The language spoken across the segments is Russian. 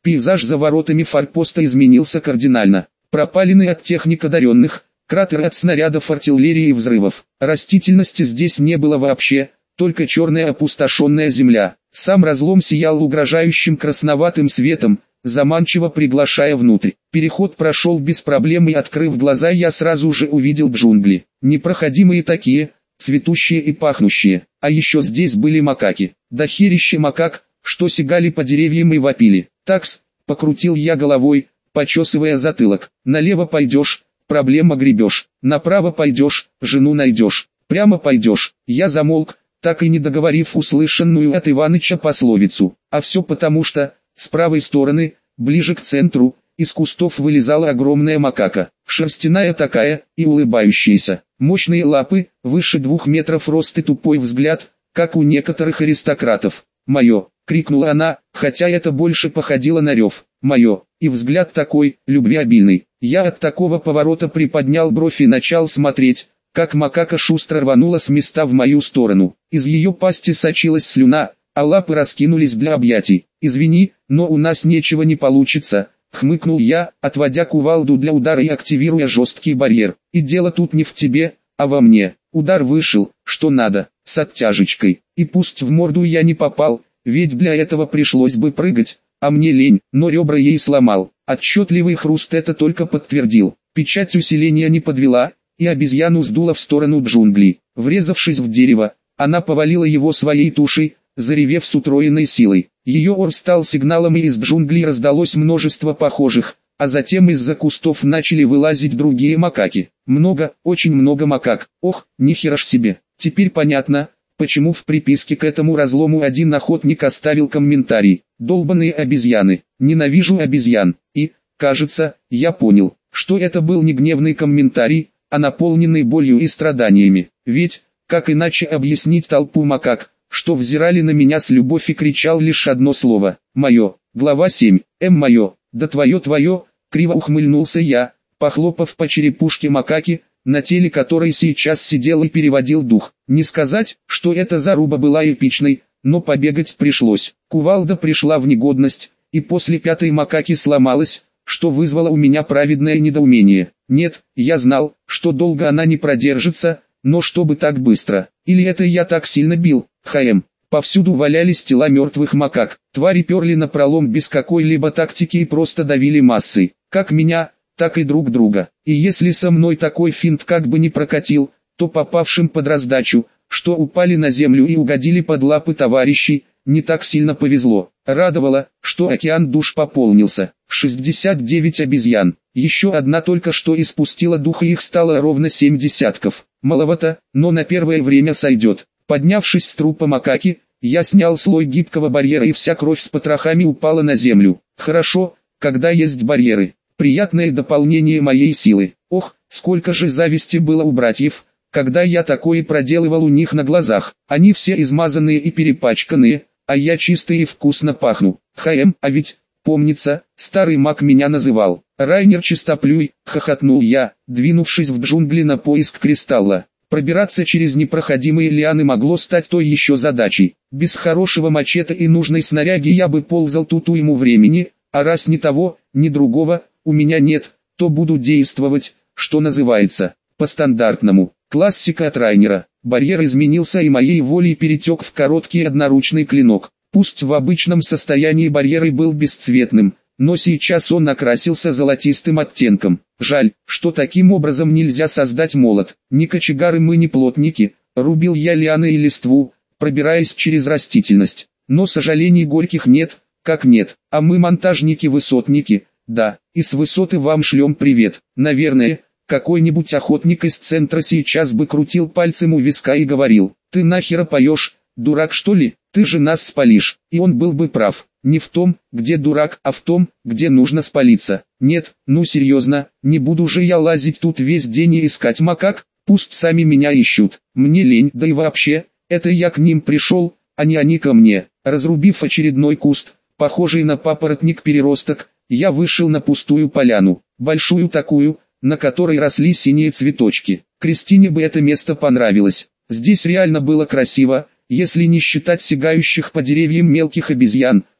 Пейзаж за воротами форпоста изменился кардинально. Пропалены от техник одаренных, кратеры от снарядов артиллерии и взрывов. Растительности здесь не было вообще, только черная опустошенная земля. Сам разлом сиял угрожающим красноватым светом, заманчиво приглашая внутрь. Переход прошел без проблем, и открыв глаза, я сразу же увидел джунгли. Непроходимые такие, цветущие и пахнущие. А еще здесь были макаки. Дохерища макак, что сигали по деревьям и вопили. «Такс», — покрутил я головой, почесывая затылок. «Налево пойдешь, проблема гребешь. Направо пойдешь, жену найдешь. Прямо пойдешь». Я замолк, так и не договорив услышанную от Иваныча пословицу. А все потому что, с правой стороны, ближе к центру, из кустов вылезала огромная макака. Шерстяная такая, и улыбающаяся. Мощные лапы, выше 2 метров рост и тупой взгляд, как у некоторых аристократов. «Мое!» — крикнула она, хотя это больше походило на рев. «Мое!» И взгляд такой, любвеобильный. Я от такого поворота приподнял бровь и начал смотреть, как макака шустро рванула с места в мою сторону. Из ее пасти сочилась слюна, а лапы раскинулись для объятий. «Извини, но у нас ничего не получится», — хмыкнул я, отводя кувалду для удара и активируя жесткий барьер. «И дело тут не в тебе, а во мне». Удар вышел, что надо, с оттяжечкой. И пусть в морду я не попал, ведь для этого пришлось бы прыгать, а мне лень, но ребра ей сломал. Отчетливый хруст это только подтвердил. Печать усиления не подвела, и обезьяну сдуло в сторону джунглей. Врезавшись в дерево, она повалила его своей тушей, заревев с утроенной силой. Ее ор стал сигналом, и из джунглей раздалось множество похожих, а затем из-за кустов начали вылазить другие макаки. Много, очень много макак. Ох, нихера ж себе. Теперь понятно, почему в приписке к этому разлому один охотник оставил комментарий. Долбаные обезьяны. Ненавижу обезьян. И, кажется, я понял, что это был не гневный комментарий, а наполненный болью и страданиями. Ведь, как иначе объяснить толпу макак, что взирали на меня с любовью и кричал лишь одно слово «Мое». Глава 7. Мое. Да твое, криво ухмыльнулся я, похлопав по черепушке макаки, на теле которой сейчас сидел и переводил дух. Не сказать, что эта заруба была эпичной, но побегать пришлось. Кувалда пришла в негодность, и после 5-й макаки сломалась, что вызвало у меня праведное недоумение. Нет, я знал, что долго она не продержится, но чтобы так быстро. Или это я так сильно бил? Повсюду валялись тела мертвых макак. Твари перли напролом без какой-либо тактики и просто давили массой. Как меня, так и друг друга. И если со мной такой финт как бы не прокатил, то попавшим под раздачу, что упали на землю и угодили под лапы товарищей, не так сильно повезло. Радовало, что океан душ пополнился. 69 обезьян. Еще одна только что испустила дух, и их стало ровно 7 десятков. Маловато, но на первое время сойдет. Поднявшись с трупа макаки, я снял слой гибкого барьера, и вся кровь с потрохами упала на землю. Хорошо, когда есть барьеры. Приятное дополнение моей силы. Ох, сколько же зависти было у братьев, когда я такое проделывал у них на глазах. Они все измазанные и перепачканные, а я чистый и вкусно пахну. А ведь, помнится, старый маг меня называл Райнер Чистоплюй, хохотнул я, двинувшись в джунгли на поиск кристалла. Пробираться через непроходимые лианы могло стать той еще задачей. Без хорошего мачете и нужной снаряги я бы ползал тут уйму времени, а раз ни того, ни другого у меня нет, то буду действовать, что называется, по-стандартному. Классика от Райнера. Барьер изменился и моей волей перетек в короткий одноручный клинок. Пусть в обычном состоянии барьер и был бесцветным, но сейчас он окрасился золотистым оттенком. Жаль, что таким образом нельзя создать молот. Ни кочегары мы, ни плотники. Рубил я лианы и листву, пробираясь через растительность. Но сожалений горьких нет, как нет. А мы монтажники-высотники, да, и с высоты вам шлем привет. Наверное, какой-нибудь охотник из центра сейчас бы крутил пальцем у виска и говорил: «Ты нахера поешь, дурак что ли? Ты же нас спалишь». И он был бы прав. Не в том, где дурак, а в том, где нужно спалиться. Нет, ну серьезно, не буду же я лазить тут весь день и искать макак, пусть сами меня ищут. Мне лень, да и вообще, это я к ним пришел, а не они ко мне. Разрубив очередной куст, похожий на папоротник-переросток, я вышел на пустую поляну, большую такую, на которой росли синие цветочки. Кристине бы это место понравилось. Здесь реально было красиво, если не считать сигающих по деревьям мелких обезьян,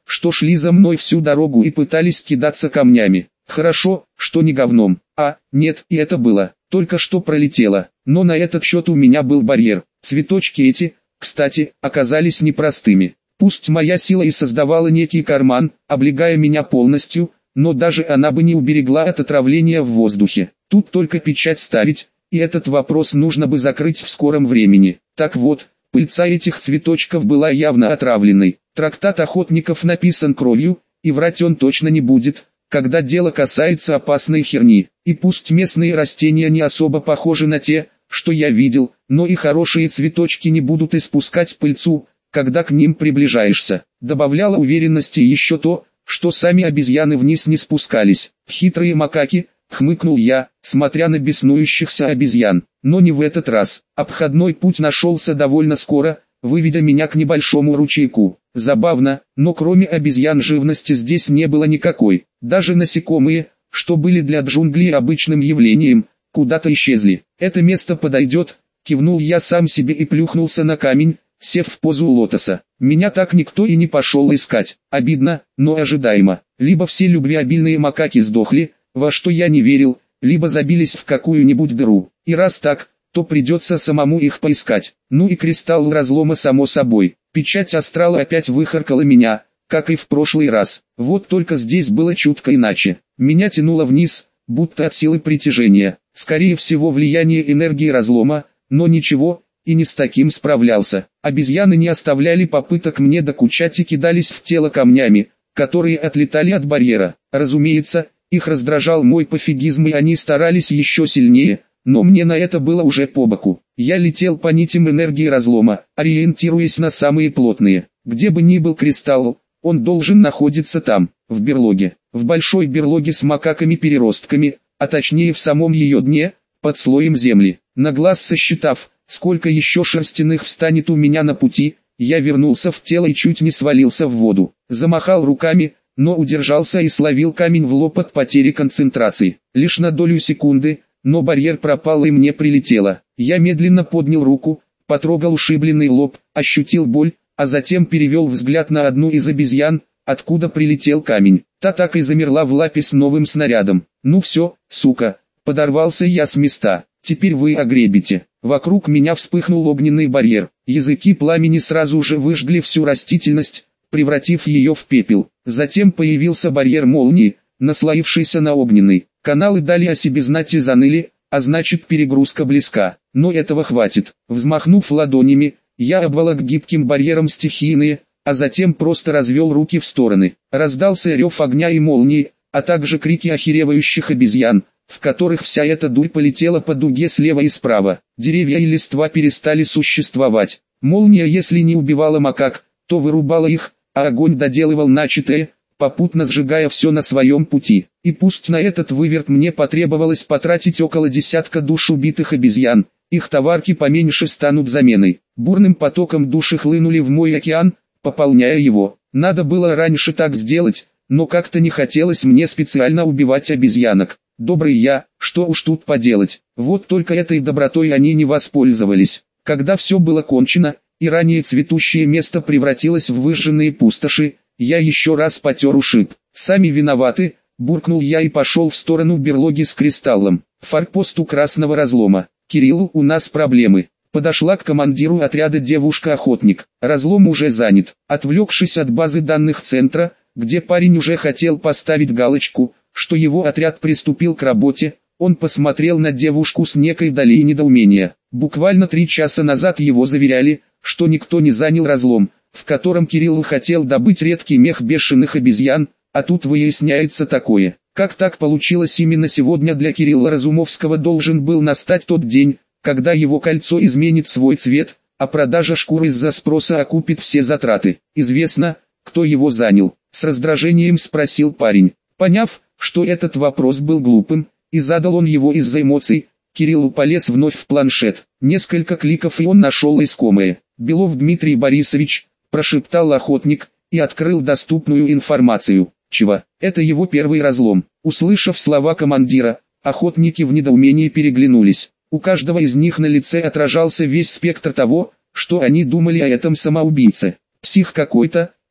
что шли за мной всю дорогу и пытались кидаться камнями. Хорошо, что не говном. Нет, и это было. Только что пролетело. Но на этот счет у меня был барьер. Цветочки эти, кстати, оказались непростыми. Пусть моя сила и создавала некий карман, облегая меня полностью, но даже она бы не уберегла от отравления в воздухе. Тут только печать ставить, и этот вопрос нужно бы закрыть в скором времени. Так вот, пыльца этих цветочков была явно отравленной. Трактат охотников написан кровью, и врать он точно не будет, когда дело касается опасной херни. И пусть местные растения не особо похожи на те, что я видел, но и хорошие цветочки не будут испускать пыльцу, когда к ним приближаешься. Добавляло уверенности еще то, что сами обезьяны вниз не спускались. Хитрые макаки, хмыкнул я, смотря на беснующихся обезьян. Но не в этот раз. Обходной путь нашелся довольно скоро, выведя меня к небольшому ручейку. Забавно, но кроме обезьян живности здесь не было никакой. Даже насекомые, что были для джунглей обычным явлением, куда-то исчезли. Это место подойдет, кивнул я сам себе и плюхнулся на камень, сев в позу лотоса. Меня так никто и не пошел искать. Обидно, но ожидаемо. Либо все любвеобильные макаки сдохли, во что я не верил, либо забились в какую-нибудь дыру. И раз так, то придется самому их поискать. Ну и кристалл разлома само собой. Печать астрала опять выхаркала меня, как и в прошлый раз. Вот только здесь было чутко иначе. Меня тянуло вниз, будто от силы притяжения. Скорее всего влияние энергии разлома, но ничего, и не с таким справлялся. Обезьяны не оставляли попыток мне докучать и кидались в тело камнями, которые отлетали от барьера. Разумеется, их раздражал мой пофигизм и они старались еще сильнее, но мне на это было уже по боку. Я летел по нитям энергии разлома, ориентируясь на самые плотные. Где бы ни был кристалл, он должен находиться там, в берлоге. В большой берлоге с макаками-переростками, а точнее в самом ее дне, под слоем земли. На глаз сосчитав, сколько еще шерстяных встанет у меня на пути, я вернулся в тело и чуть не свалился в воду. Замахал руками, но удержался и словил камень в лоб от потери концентрации. Лишь на долю секунды, но барьер пропал и мне прилетело. Я медленно поднял руку, потрогал ушибленный лоб, ощутил боль, а затем перевел взгляд на одну из обезьян, откуда прилетел камень. Та так и замерла в лапе с новым снарядом. Ну все, сука, подорвался я с места. Теперь вы огребите. Вокруг меня вспыхнул огненный барьер. Языки пламени сразу же выжгли всю растительность, превратив ее в пепел. Затем появился барьер молнии, наслоившийся на огненный. Каналы дали о себе знать и заныли, а значит перегрузка близка. Но этого хватит. Взмахнув ладонями, я обволок гибким барьером стихийные, а затем просто развел руки в стороны. Раздался рев огня и молнии, а также крики охеревающих обезьян, в которых вся эта дурь полетела по дуге слева и справа. Деревья и листва перестали существовать. Молния, если не убивала макак, то вырубала их, а огонь доделывал начатое, попутно сжигая все на своем пути. И пусть на этот выверт мне потребовалось потратить около десятка душ убитых обезьян, их товарки поменьше станут заменой. Бурным потоком души хлынули в мой океан, пополняя его. Надо было раньше так сделать, но как-то не хотелось мне специально убивать обезьянок. Добрый я, что уж тут поделать. Вот только этой добротой они не воспользовались. Когда все было кончено, и ранее цветущее место превратилось в выжженные пустоши, я еще раз потер ушиб. «Сами виноваты», — буркнул я и пошел в сторону берлоги с кристаллом. Форпост у красного разлома. «Кирилл, у нас проблемы». Подошла к командиру отряда девушка-охотник. Разлом уже занят. Отвлекшись от базы данных центра, где парень уже хотел поставить галочку, что его отряд приступил к работе, он посмотрел на девушку с некой долей недоумения. Буквально 3 часа назад его заверяли, что никто не занял разлом, в котором Кирилл хотел добыть редкий мех бешеных обезьян, а тут выясняется такое. Как так получилось именно сегодня? Для Кирилла Разумовского должен был настать тот день, когда его кольцо изменит свой цвет, а продажа шкур из-за спроса окупит все затраты. Известно, кто его занял? С раздражением спросил парень. Поняв, что этот вопрос был глупым, и задал он его из-за эмоций, Кирилл полез вновь в планшет. Несколько кликов и он нашел искомое. «Белов Дмитрий Борисович», прошептал охотник, и открыл доступную информацию. Чего? Это его первый разлом. Услышав слова командира, охотники в недоумении переглянулись. У каждого из них на лице отражался весь спектр того, что они думали о этом самоубийце. «Псих какой-то»,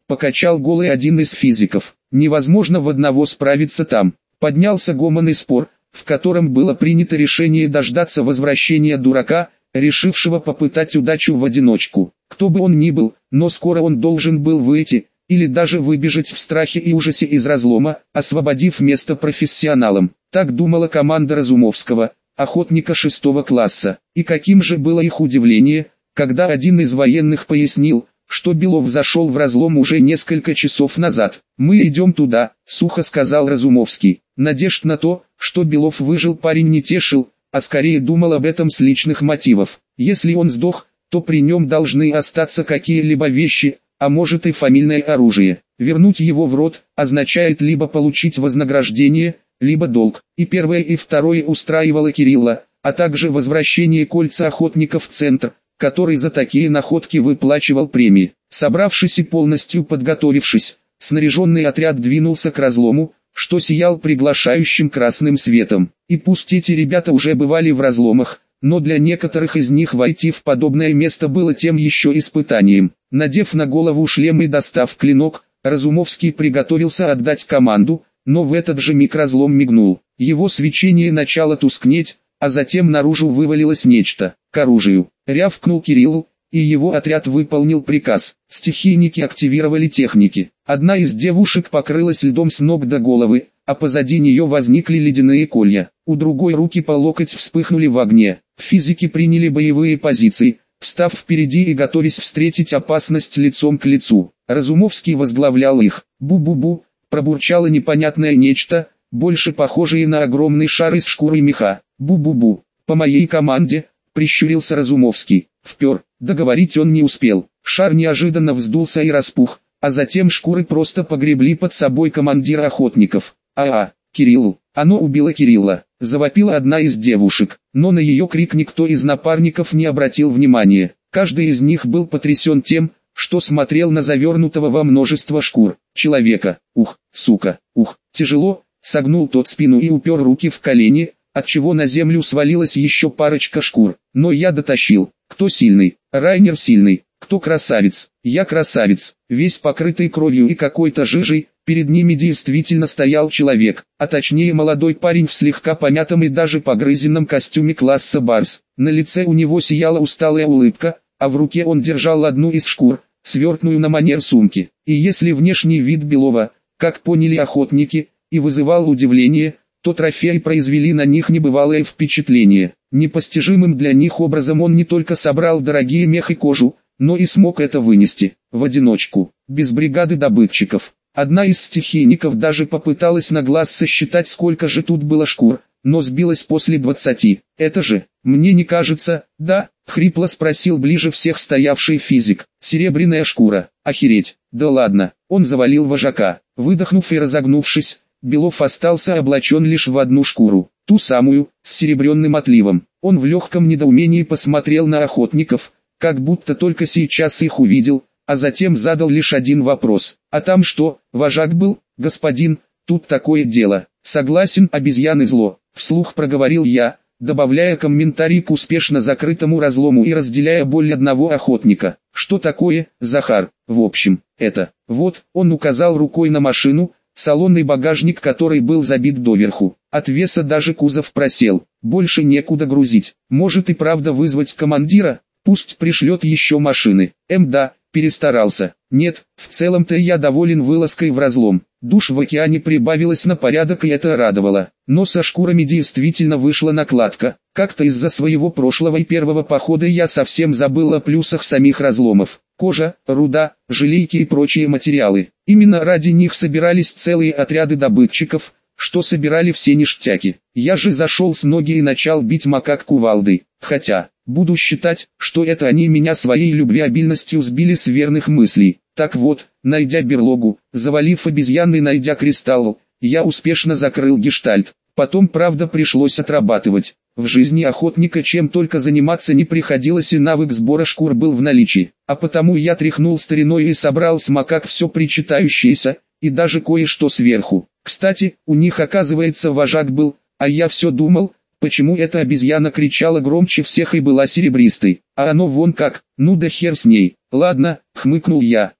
покачал головой один из физиков. Невозможно в одного справиться там. Поднялся гомон и спор, в котором было принято решение дождаться возвращения дурака, решившего попытать удачу в одиночку. Кто бы он ни был, но скоро он должен был выйти, или даже выбежать в страхе и ужасе из разлома, освободив место профессионалам. Так думала команда Разумовского, охотника 6 класса. И каким же было их удивление, когда один из военных пояснил, что Белов зашел в разлом уже несколько часов назад. «Мы идем туда», — сухо сказал Разумовский. Надежд на то, что Белов выжил, парень не тешил, а скорее думал об этом с личных мотивов. Если он сдох, то при нем должны остаться какие-либо вещи, а может и фамильное оружие. Вернуть его в рот означает либо получить вознаграждение, либо долг. И первое и второе устраивало Кирилла, а также возвращение кольца охотников в центр, который за такие находки выплачивал премии. Собравшись и полностью подготовившись, снаряженный отряд двинулся к разлому, что сиял приглашающим красным светом. И пусть эти ребята уже бывали в разломах, но для некоторых из них войти в подобное место было тем еще испытанием. Надев на голову шлем и достав клинок, Разумовский приготовился отдать команду, но в этот же миг разлом мигнул. Его свечение начало тускнеть, а затем наружу вывалилось нечто. «К оружию!» — рявкнул Кириллу, и его отряд выполнил приказ. Стихийники активировали техники. Одна из девушек покрылась льдом с ног до головы, а позади нее возникли ледяные колья. У другой руки по локоть вспыхнули в огне. Физики приняли боевые позиции, встав впереди и готовясь встретить опасность лицом к лицу. Разумовский возглавлял их. «Бу-бу-бу», пробурчало непонятное нечто, больше похожее на огромный шар из шкуры меха. «Бу-бу-бу, по моей команде», прищурился Разумовский. Впер. Договорить он не успел. Шар неожиданно вздулся и распух, а затем шкуры просто погребли под собой командира охотников. Кириллу. Оно убило Кирилла, завопила одна из девушек, но на ее крик никто из напарников не обратил внимания. Каждый из них был потрясен тем, что смотрел на завернутого во множество шкур человека. «Ух, сука, ух!» Тяжело, согнул тот спину и упер руки в колени, отчего на землю свалилась еще парочка шкур. Но я дотащил. Кто сильный? Райнер сильный. Кто красавец? Я красавец. Весь покрытый кровью и какой-то жижей, перед ними действительно стоял человек, а точнее молодой парень в слегка помятом и даже погрызенном костюме класса Барс. На лице у него сияла усталая улыбка, а в руке он держал одну из шкур, свертную на манер сумки. И если внешний вид Белова, как поняли охотники, и вызывал удивление, то трофеи произвели на них небывалое впечатление. Непостижимым для них образом он не только собрал дорогие мех и кожу, но и смог это вынести, в одиночку, без бригады добытчиков. Одна из стихийников даже попыталась на глаз сосчитать, сколько же тут было шкур, но сбилась после 20. «Это же, мне не кажется, да?» — хрипло спросил ближе всех стоявший физик. «Серебряная шкура, охереть, да ладно!» Он завалил вожака. Выдохнув и разогнувшись, Белов остался облачен лишь в одну шкуру, ту самую, с серебряным отливом. Он в легком недоумении посмотрел на охотников, как будто только сейчас их увидел, а затем задал лишь один вопрос. «А там что, вожак был, господин?» «Тут такое дело». «Согласен, обезьяны зло», — вслух проговорил я, добавляя комментарий к успешно закрытому разлому и разделяя боль одного охотника. «Что такое, Захар?» «В общем, это...» «Вот», — он указал рукой на машину, салонный багажник которой был забит доверху. От веса даже кузов просел. Больше некуда грузить. Может и правда вызвать командира? Пусть пришлет еще машины. Да, перестарался. Нет, в целом-то я доволен вылазкой в разлом. Душ в океане прибавилось на порядок и это радовало. Но со шкурами действительно вышла накладка. Как-то из-за своего прошлого и первого похода я совсем забыл о плюсах самих разломов. Кожа, руда, желейки и прочие материалы. Именно ради них собирались целые отряды добытчиков, что собирали все ништяки. Я же зашел с ноги и начал бить макак кувалдой. Хотя, буду считать, что это они меня своей любвеобильностью сбили с верных мыслей. Так вот, найдя берлогу, завалив обезьян и найдя кристалл, я успешно закрыл гештальт. Потом, правда, пришлось отрабатывать. В жизни охотника чем только заниматься не приходилось, и навык сбора шкур был в наличии. А потому я тряхнул стариной и собрал с макак все причитающееся, и даже кое-что сверху. Кстати, у них оказывается вожак был, а я все думал, почему эта обезьяна кричала громче всех и была серебристой. А оно вон как, ну да хер с ней. Ладно, хмыкнул я,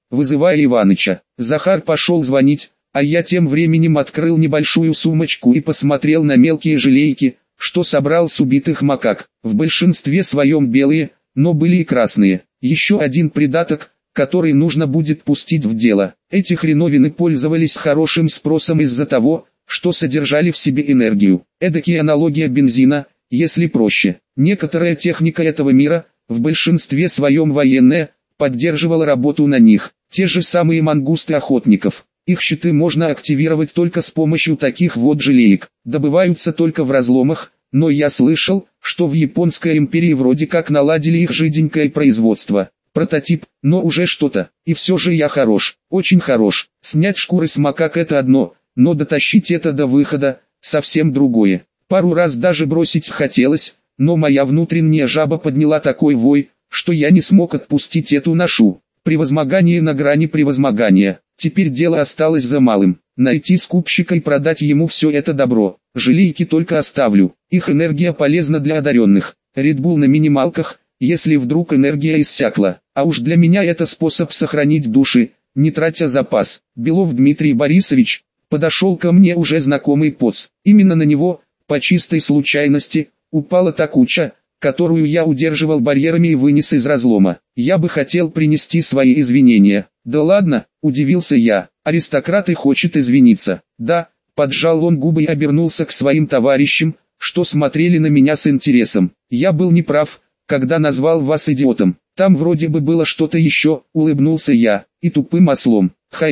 вызывая Иваныча. Захар пошел звонить, а я тем временем открыл небольшую сумочку и посмотрел на мелкие желейки, что собрал с убитых макак. В большинстве своем белые, но были и красные. Еще один придаток, который нужно будет пустить в дело. Эти хреновины пользовались хорошим спросом из-за того, что содержали в себе энергию. Эдакая аналогия бензина, если проще. Некоторая техника этого мира, в большинстве своем военная, поддерживала работу на них. Те же самые мангусты охотников. Их щиты можно активировать только с помощью таких вот желеек. Добываются только в разломах, но я слышал, что в Японской империи вроде как наладили их жиденькое производство. Прототип, но уже что-то. И все же я хорош, очень хорош. Снять шкуры с макак это одно, но дотащить это до выхода – совсем другое. Пару раз даже бросить хотелось, но моя внутренняя жаба подняла такой вой, что я не смог отпустить эту ношу. Превозмогание на грани превозмогания. Теперь дело осталось за малым. Найти скупщика и продать ему все это добро. Желейки только оставлю. Их энергия полезна для одаренных. Редбул на минималках, если вдруг энергия иссякла. А уж для меня это способ сохранить души, не тратя запас. Белов Дмитрий Борисович. Подошел ко мне уже знакомый поц. Именно на него, по чистой случайности, упала та куча, которую я удерживал барьерами и вынес из разлома. Я бы хотел принести свои извинения. Да ладно, удивился я. Аристократ и хочет извиниться. Да, поджал он губы и обернулся к своим товарищам, что смотрели на меня с интересом. Я был неправ, когда назвал вас идиотом. Там вроде бы было что-то еще, улыбнулся я, и тупым ослом.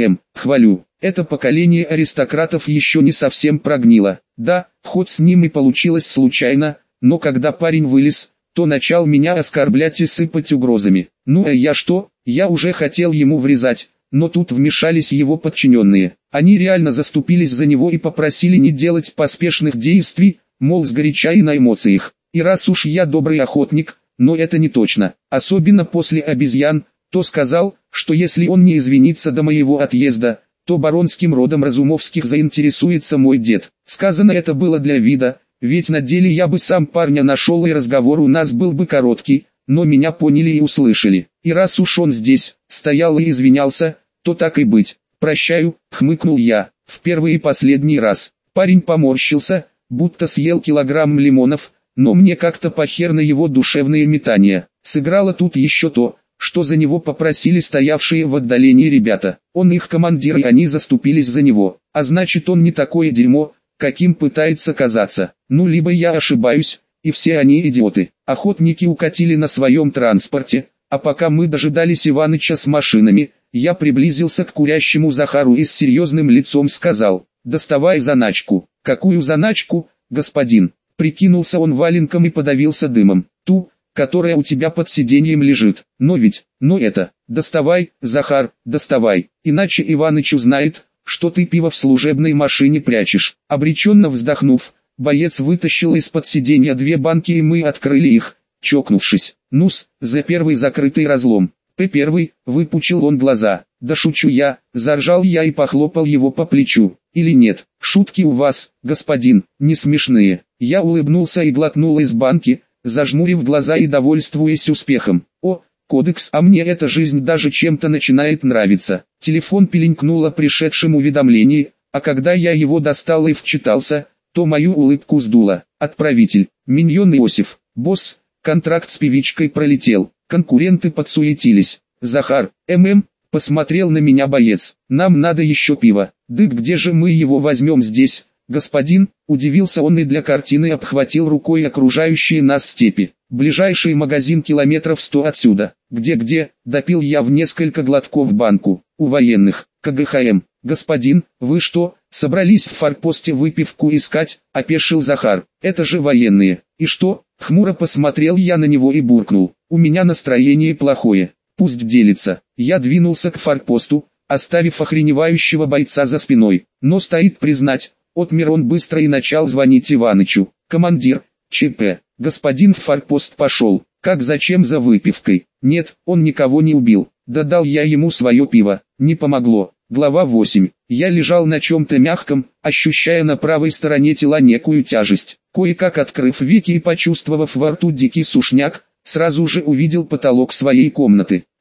Хвалю. Это поколение аристократов еще не совсем прогнило. Да, хоть с ним и получилось случайно, но когда парень вылез, то начал меня оскорблять и сыпать угрозами. Ну а я что? Я уже хотел ему врезать, но тут вмешались его подчиненные. Они реально заступились за него и попросили не делать поспешных действий, мол сгоряча и на эмоциях. И раз уж я добрый охотник, но это не точно, особенно после обезьян, то сказал, что если он не извинится до моего отъезда, то баронским родом Разумовских заинтересуется мой дед. Сказано это было для вида, ведь на деле я бы сам парня нашел и разговор у нас был бы короткий, но меня поняли и услышали. И раз уж он здесь, стоял и извинялся, то так и быть. Прощаю, хмыкнул я, в первый и последний раз. Парень поморщился, будто съел килограмм лимонов, но мне как-то похер на его душевные метания. Сыграло тут еще то, что за него попросили стоявшие в отдалении ребята. Он их командир и они заступились за него. А значит он не такое дерьмо, каким пытается казаться. Ну либо я ошибаюсь, и все они идиоты. Охотники укатили на своем транспорте, а пока мы дожидались Иваныча с машинами, я приблизился к курящему Захару и с серьезным лицом сказал: «Доставай заначку». «Какую заначку, господин?» Прикинулся он валенком и подавился дымом. «Ту, которая у тебя под сиденьем лежит. Но это, доставай, Захар, доставай, иначе Иваныч узнает, что ты пиво в служебной машине прячешь». Обреченно вздохнув, боец вытащил из-под сиденья 2 банки и мы открыли их, чокнувшись. «Ну-с, за первый закрытый разлом». Первый, выпучил он глаза. «Да шучу я», заржал я и похлопал его по плечу. «Или нет, шутки у вас, господин, не смешные». Я улыбнулся и глотнул из банки, зажмурив глаза и довольствуясь успехом. «О, кодекс, а мне эта жизнь даже чем-то начинает нравиться». Телефон пилинкнуло пришедшим уведомление, а когда я его достал и вчитался, то мою улыбку сдуло. Отправитель: Миньон Иосиф. Босс, контракт с певичкой пролетел. Конкуренты подсуетились. Захар, посмотрел на меня боец. «Нам надо еще пиво». «Да где же мы его возьмем здесь, господин?» Удивился он и для картины обхватил рукой окружающие нас степи. «Ближайший магазин километров 100 отсюда». «Где?» Допил я в несколько глотков банку. «У военных, КГХМ». «Господин, вы что, собрались в форпосте выпивку искать?» Опешил Захар. «Это же военные». «И что?» Хмуро посмотрел я на него и буркнул: «У меня настроение плохое, пусть делится». Я двинулся к форпосту, оставив охреневающего бойца за спиной. Но стоит признать, отмер он быстро и начал звонить Иванычу. «Командир, ЧП, господин в форпост пошел». «Как зачем за выпивкой?» «Нет, он никого не убил. Да дал я ему свое пиво, не помогло». Глава 8. Я лежал на чем-то мягком, ощущая на правой стороне тела некую тяжесть. Кое-как открыв веки и почувствовав во рту дикий сушняк, сразу же увидел потолок своей комнаты.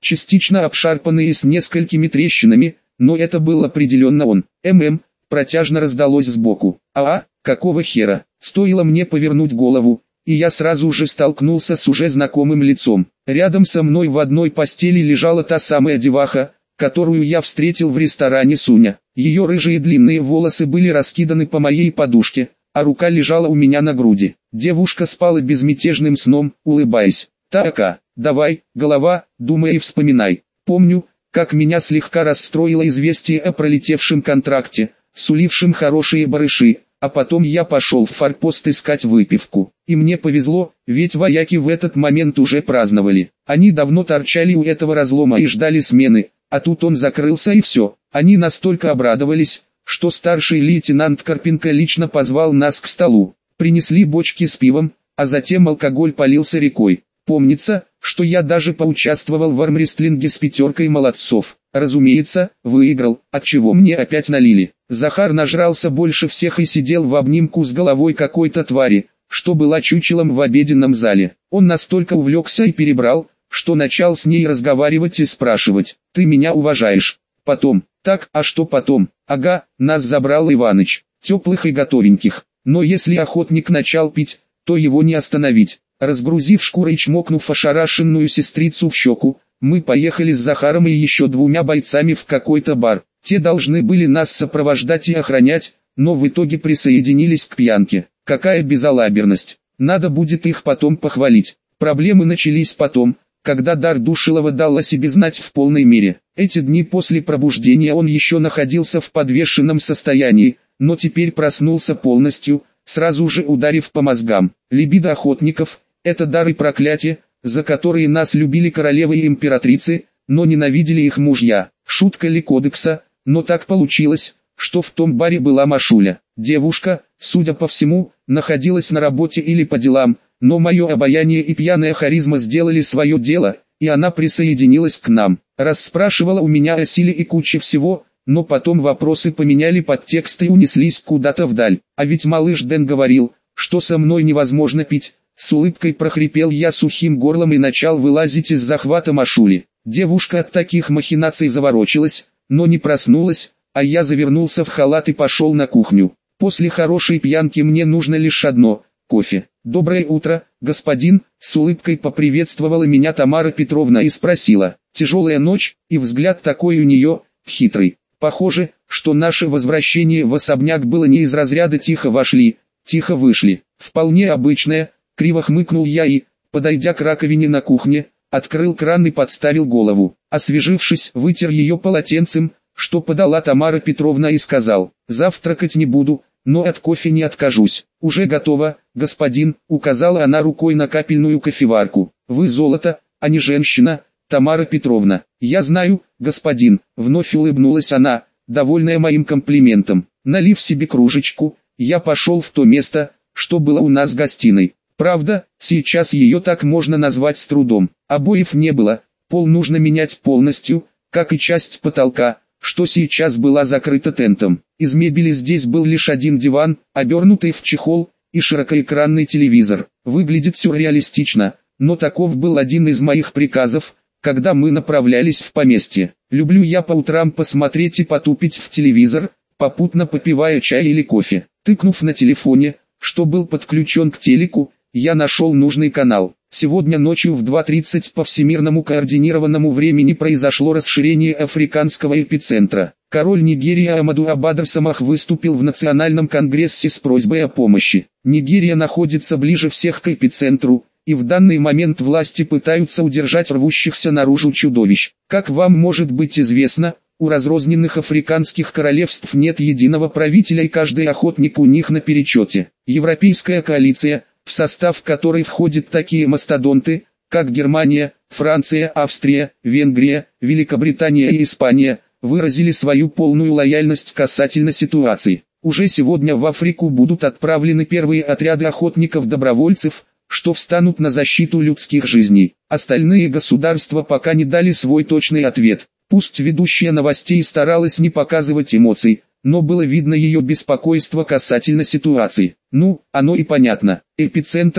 частично обшарпанные с несколькими трещинами, но это был определенно он. Протяжно раздалось сбоку. Какого хера? Стоило мне повернуть голову, и я сразу же столкнулся с уже знакомым лицом. Рядом со мной в одной постели лежала та самая деваха, которую я встретил в ресторане Суня. Ее рыжие длинные волосы были раскиданы по моей подушке, а рука лежала у меня на груди. Девушка спала безмятежным сном, улыбаясь. «Так, давай, голова, думай и вспоминай». Помню, как меня слегка расстроило известие о пролетевшем контракте, сулившем хорошие барыши, а потом я пошел в форпост искать выпивку. И мне повезло, ведь вояки в этот момент уже праздновали. Они давно торчали у этого разлома и ждали смены, а тут он закрылся и все. Они настолько обрадовались, что старший лейтенант Карпенко лично позвал нас к столу. Принесли бочки с пивом, а затем алкоголь полился рекой. Помнится, что я даже поучаствовал в армрестлинге с 5 молодцов. Разумеется, выиграл, отчего мне опять налили. Захар нажрался больше всех и сидел в обнимку с головой какой-то твари, что была чучелом в обеденном зале. Он настолько увлекся и перебрал, что начал с ней разговаривать и спрашивать: «Ты меня уважаешь?» Потом: «Так, а что потом?» «Ага, нас забрал Иваныч, теплых и готовеньких. Но если охотник начал пить, то его не остановить». Разгрузив шкурой и чмокнув ошарашенную сестрицу в щеку, мы поехали с Захаром и еще 2 бойцами в какой-то бар. Те должны были нас сопровождать и охранять, но в итоге присоединились к пьянке. Какая безалаберность. Надо будет их потом похвалить. Проблемы начались потом, когда дар Душилова дал о себе знать в полной мере. Эти дни после пробуждения он еще находился в подвешенном состоянии, но теперь проснулся полностью, сразу же ударив по мозгам. Либидо охотников – это дар и проклятие, за которые нас любили королевы и императрицы, но ненавидели их мужья. Шутка ли кодекса, но так получилось, что в том баре была Машуля. Девушка, судя по всему, находилась на работе или по делам, но мое обаяние и пьяная харизма сделали свое дело, и она присоединилась к нам. Расспрашивала у меня о силе и куче всего, но потом вопросы поменяли подтекст и унеслись куда-то вдаль. А ведь малыш Дэн говорил, что со мной невозможно пить. С улыбкой прохрипел я сухим горлом и начал вылазить из захвата Машули. Девушка от таких махинаций заворочилась, но не проснулась, а я завернулся в халат и пошел на кухню. После хорошей пьянки мне нужно лишь одно – кофе. «Доброе утро, господин», – с улыбкой поприветствовала меня Тамара Петровна и спросила. Тяжелая ночь, и взгляд такой у нее, хитрый. Похоже, что наше возвращение в особняк было не из разряда «тихо вошли, тихо вышли». Вполне обычное. Криво хмыкнул я и, подойдя к раковине на кухне, открыл кран и подставил голову. Освежившись, вытер ее полотенцем, что подала Тамара Петровна, и сказал: «Завтракать не буду, но от кофе не откажусь». «Уже готово, господин», — указала она рукой на капельную кофеварку. «Вы золото, а не женщина, Тамара Петровна». «Я знаю, господин», — вновь улыбнулась она, довольная моим комплиментом. Налив себе кружечку, я пошел в то место, что было у нас гостиной. Правда, сейчас ее так можно назвать с трудом. Обоев не было, пол нужно менять полностью, как и часть потолка, что сейчас была закрыта тентом. Из мебели здесь был лишь один диван, обернутый в чехол, и широкоэкранный телевизор. Выглядит сюрреалистично, но таков был один из моих приказов, когда мы направлялись в поместье. Люблю я по утрам посмотреть и потупить в телевизор, попутно попивая чай или кофе. Тыкнув на телефоне, что был подключен к телеку, я нашел нужный канал. Сегодня ночью в 2:30 по всемирному координированному времени произошло расширение африканского эпицентра. Король Нигерии Амаду Абадр Самах выступил в Национальном конгрессе с просьбой о помощи. Нигерия находится ближе всех к эпицентру, и в данный момент власти пытаются удержать рвущихся наружу чудовищ. Как вам может быть известно, у разрозненных африканских королевств нет единого правителя, и каждый охотник у них наперечете. Европейская коалиция, в состав которой входят такие мастодонты, как Германия, Франция, Австрия, Венгрия, Великобритания и Испания, выразили свою полную лояльность касательно ситуации. Уже сегодня в Африку будут отправлены первые отряды охотников-добровольцев, что встанут на защиту людских жизней. Остальные государства пока не дали свой точный ответ. Пусть ведущая новостей старалась не показывать эмоций, но было видно ее беспокойство касательно ситуации. Ну, оно и понятно. Эпицентры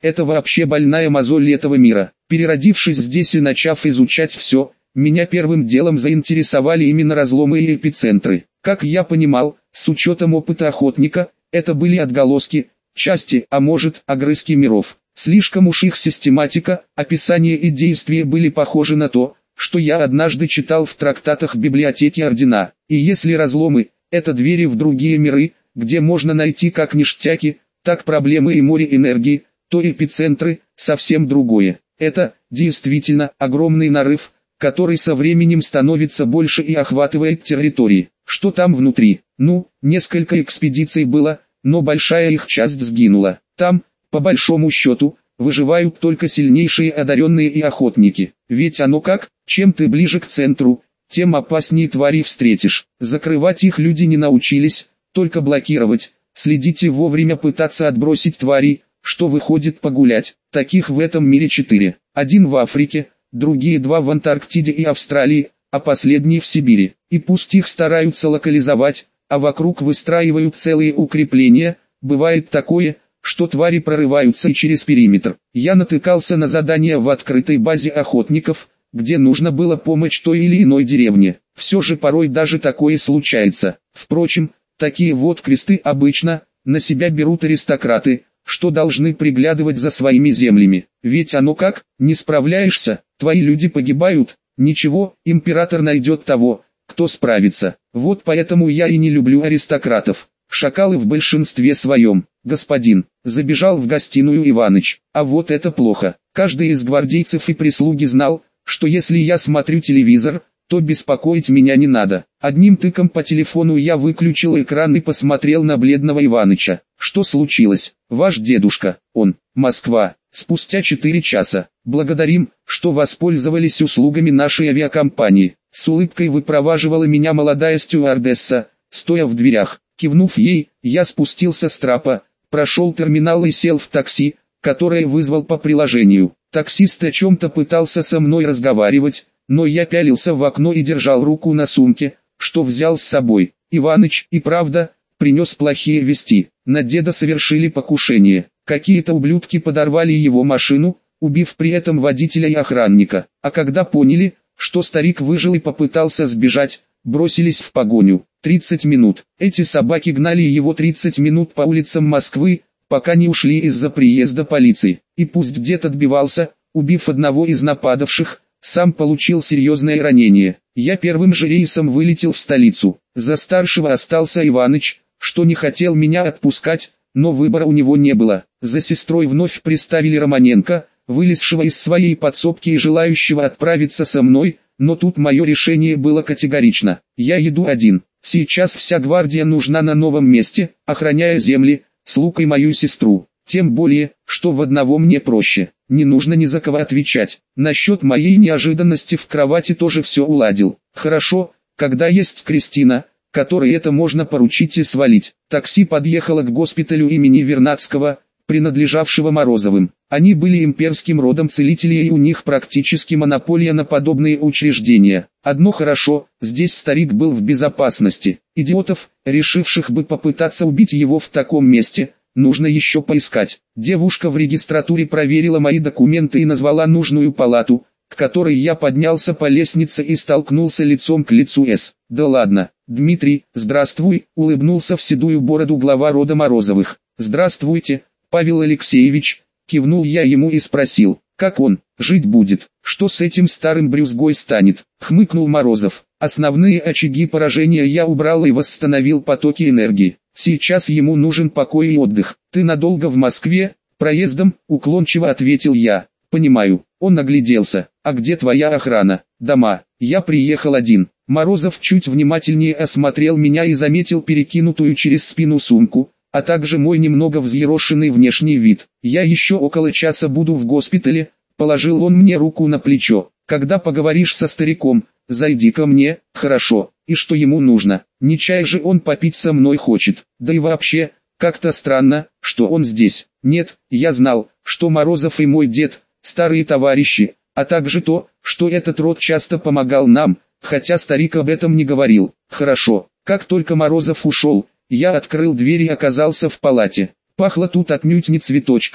это вообще больная мозоль этого мира. Переродившись здесь и начав изучать все, меня первым делом заинтересовали именно разломы и эпицентры. Как я понимал, с учетом опыта охотника, это были отголоски, части, а может, огрызки миров. Слишком уж их систематика, описание и действия были похожи на то, что я однажды читал в трактатах библиотеки Ордена. И если разломы – это двери в другие миры, где можно найти как ништяки, так проблемы и море энергии, то эпицентры – совсем другое. Это, действительно, огромный нарыв, который со временем становится больше и охватывает территории. Что там внутри? Ну, несколько экспедиций было, но большая их часть сгинула. Там, по большому счету, выживают только сильнейшие одаренные и охотники. Ведь оно как, чем ты ближе к центру, тем опаснее твари встретишь. Закрывать их люди не научились, только блокировать, следить и вовремя пытаться отбросить тварей, что выходит погулять. Таких в этом мире 4. Один в Африке, другие 2 в Антарктиде и Австралии, а последний в Сибири. И пусть их стараются локализовать, а вокруг выстраивают целые укрепления, бывает такое, что твари прорываются и через периметр. Я натыкался на задания в открытой базе охотников, где нужно было помочь той или иной деревне. Все же порой даже такое случается. Впрочем, такие вот квесты обычно на себя берут аристократы, что должны приглядывать за своими землями. Ведь оно как, не справляешься, твои люди погибают, ничего, император найдет того, кто справится. Вот поэтому я и не люблю аристократов. Шакалы в большинстве своем. Господин, забежал в гостиную Иваныч. А вот это плохо. Каждый из гвардейцев и прислуги знал, что если я смотрю телевизор, то беспокоить меня не надо. Одним тыком по телефону я выключил экран и посмотрел на бледного Иваныча. Что случилось? Ваш дедушка, он, Москва, спустя 4 часа. Благодарим, что воспользовались услугами нашей авиакомпании. С улыбкой выпроваживала меня молодая стюардесса, стоя в дверях. Кивнув ей, я спустился с трапа, прошел терминал и сел в такси, которое вызвал по приложению. Таксист о чем-то пытался со мной разговаривать, но я пялился в окно и держал руку на сумке, что взял с собой. Иваныч, и правда, принес плохие вести. На деда совершили покушение. Какие-то ублюдки подорвали его машину, убив при этом водителя и охранника. А когда поняли, что старик выжил и попытался сбежать, бросились в погоню. 30 минут. Эти собаки гнали его 30 минут по улицам Москвы, пока не ушли из-за приезда полиции. И пусть дед отбивался, убив одного из нападавших, сам получил серьезное ранение. Я первым же рейсом вылетел в столицу. За старшего остался Иваныч, что не хотел меня отпускать, но выбора у него не было. За сестрой вновь приставили Романенко, вылезшего из своей подсобки и желающего отправиться со мной, но тут мое решение было категорично. Я еду один. Сейчас вся гвардия нужна на новом месте, охраняя земли, слуг и мою сестру. Тем более, что в одного мне проще. Не нужно ни за кого отвечать. Насчет моей неожиданности в кровати тоже все уладил. Хорошо, когда есть Кристина, которой это можно поручить и свалить. Такси подъехало к госпиталю имени Вернадского, принадлежавшего Морозовым. Они были имперским родом целителей и у них практически монополия на подобные учреждения. Одно хорошо, здесь старик был в безопасности. Идиотов, решивших бы попытаться убить его в таком месте, нужно еще поискать. Девушка в регистратуре проверила мои документы и назвала нужную палату, к которой я поднялся по лестнице и столкнулся лицом к лицу с. Да ладно, Дмитрий, здравствуй, улыбнулся в седую бороду глава рода Морозовых. Здравствуйте, Павел Алексеевич, кивнул я ему и спросил, как он, жить будет, что с этим старым брюзгой станет, хмыкнул Морозов. Основные очаги поражения я убрал и восстановил потоки энергии. Сейчас ему нужен покой и отдых. Ты надолго в Москве? Проездом, уклончиво ответил я. Понимаю. Он огляделся. А где твоя охрана? Дома. Я приехал один. Морозов чуть внимательнее осмотрел меня и заметил перекинутую через спину сумку, а также мой немного взъерошенный внешний вид. Я еще около часа буду в госпитале, положил он мне руку на плечо. Когда поговоришь со стариком, зайди ко мне, хорошо, и что ему нужно, не чай же он попить со мной хочет, да и вообще, как-то странно, что он здесь. Нет, я знал, что Морозов и мой дед, старые товарищи, а также то, что этот род часто помогал нам, хотя старик об этом не говорил. Хорошо, как только Морозов ушел, я открыл дверь и оказался в палате. Пахло тут отнюдь не цветочками,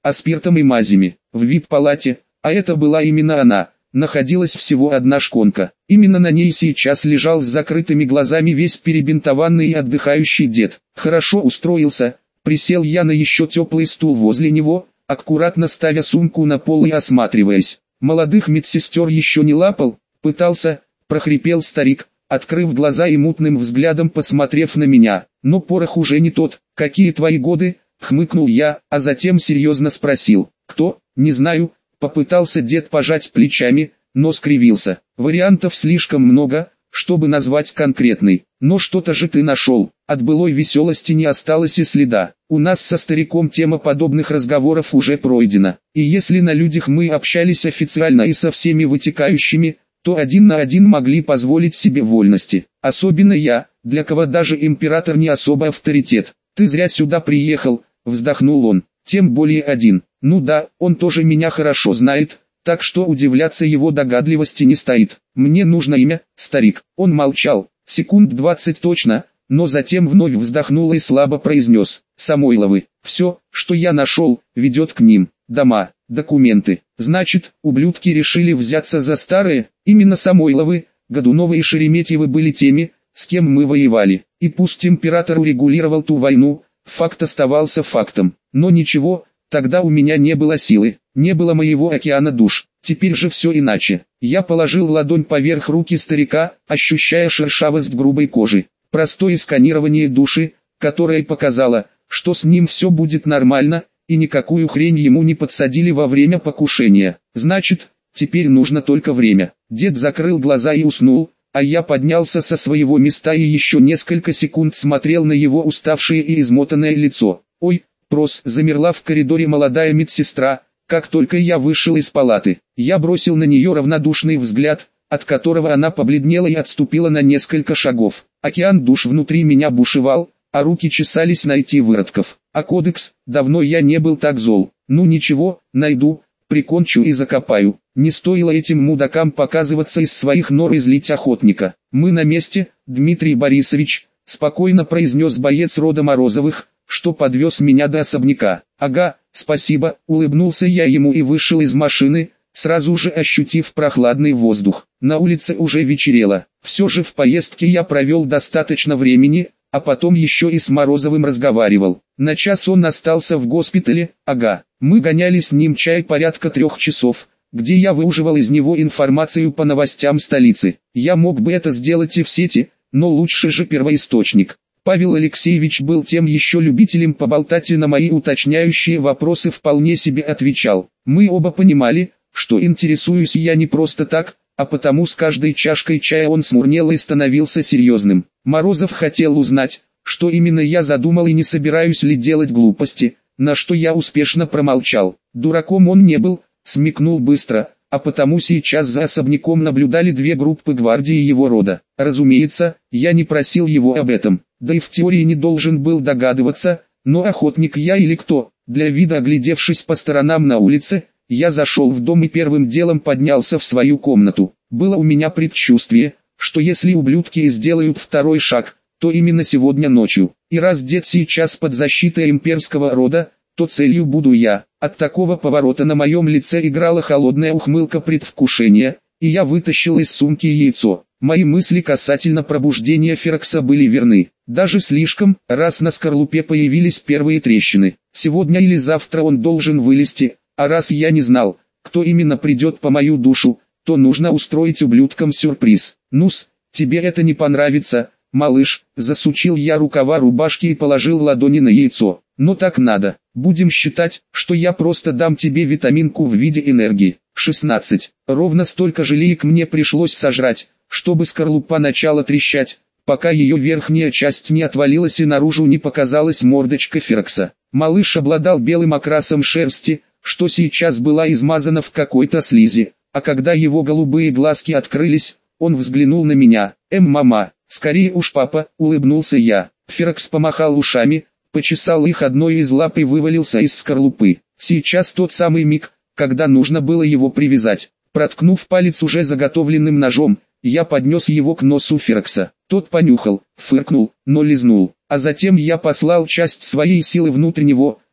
а спиртом и мазями. В вип-палате, а это была именно она, находилась всего одна шконка. Именно на ней сейчас лежал с закрытыми глазами весь перебинтованный и отдыхающий дед. Хорошо устроился, присел я на еще теплый стул возле него, аккуратно ставя сумку на пол и осматриваясь. Молодых медсестер еще не лапал, пытался, прохрипел старик, открыв глаза и мутным взглядом посмотрев на меня. Но порох уже не тот. Какие твои годы? Хмыкнул я, а затем серьезно спросил. Кто? Не знаю. Попытался дед пожать плечами, но скривился. Вариантов слишком много, чтобы назвать конкретный. Но что-то же ты нашел. От былой веселости не осталось и следа. У нас со стариком тема подобных разговоров уже пройдена. И если на людях мы общались официально и со всеми вытекающими, то один на один могли позволить себе вольности. Особенно я, для кого даже император не особо авторитет. Ты зря сюда приехал, вздохнул он. Тем более один. Ну да, он тоже меня хорошо знает, так что удивляться его догадливости не стоит. Мне нужно имя, старик. Он молчал, секунд 20 точно, но затем вновь вздохнул и слабо произнес. Самойловы. Все, что я нашел, ведет к ним. Дома, документы. Значит, ублюдки решили взяться за старые. Именно Самойловы, Годуновы и Шереметьевы были теми, с кем мы воевали. И пусть император урегулировал ту войну, факт оставался фактом. Но ничего, тогда у меня не было силы, не было моего океана душ. Теперь же все иначе. Я положил ладонь поверх руки старика, ощущая шершавость грубой кожи. Простое сканирование души, которое показало, что с ним все будет нормально, и никакую хрень ему не подсадили во время покушения. Значит, теперь нужно только время. Дед закрыл глаза и уснул, а я поднялся со своего места и еще несколько секунд смотрел на его уставшее и измотанное лицо. Ой, замерла в коридоре молодая медсестра, как только я вышел из палаты. Я бросил на нее равнодушный взгляд, от которого она побледнела и отступила на несколько шагов. Океан душ внутри меня бушевал, а руки чесались найти выродков. А кодекс, давно я не был так зол. Ну ничего, найду, прикончу и закопаю. Не стоило этим мудакам показываться из своих нор и злить охотника. Мы на месте, Дмитрий Борисович, спокойно произнес боец рода Морозовых, что подвез меня до особняка. Ага, спасибо, улыбнулся я ему и вышел из машины, сразу же ощутив прохладный воздух. На улице уже вечерело. Все же в поездке я провел достаточно времени, а потом еще и с Морозовым разговаривал. На час он остался в госпитале, ага. Мы гоняли с ним чай порядка 3 часов, где я выуживал из него информацию по новостям столицы. Я мог бы это сделать и в сети, но лучше же первоисточник. Павел Алексеевич был тем еще любителем поболтать и на мои уточняющие вопросы вполне себе отвечал. Мы оба понимали, что интересуюсь я не просто так, а потому с каждой чашкой чая он смурнел и становился серьезным. Морозов хотел узнать, что именно я задумал и не собираюсь ли делать глупости, на что я успешно промолчал. Дураком он не был, смекнул быстро, а потому сейчас за особняком наблюдали 2 группы гвардии его рода. Разумеется, я не просил его об этом, да и в теории не должен был догадываться, но охотник я или кто. Для вида оглядевшись по сторонам на улице, я зашел в дом и первым делом поднялся в свою комнату. Было у меня предчувствие, что если ублюдки и сделают второй шаг, то именно сегодня ночью. И раз дед сейчас под защитой имперского рода, то целью буду я. От такого поворота на моем лице играла холодная ухмылка предвкушения, и я вытащил из сумки яйцо. Мои мысли касательно пробуждения Ферокса были верны. Даже слишком, раз на скорлупе появились первые трещины. Сегодня или завтра он должен вылезти, а раз я не знал, кто именно придет по мою душу, то нужно устроить ублюдкам сюрприз. Ну-с, тебе это не понравится, малыш, засучил я рукава рубашки и положил ладони на яйцо. Но так надо, будем считать, что я просто дам тебе витаминку в виде энергии. 16. Ровно столько желеек мне пришлось сожрать, чтобы скорлупа начала трещать, пока ее верхняя часть не отвалилась и наружу не показалась мордочка Ферокса. Малыш обладал белым окрасом шерсти, что сейчас была измазана в какой-то слизи, а когда его голубые глазки открылись, он взглянул на меня. Мама, скорее уж папа, улыбнулся я. Ферокс помахал ушами, почесал их одной из лап и вывалился из скорлупы. Сейчас тот самый миг, когда нужно было его привязать. Проткнув палец уже заготовленным ножом, я поднес его к носу Ферокса. Тот понюхал, фыркнул, но лизнул. А затем я послал часть своей силы внутрь него,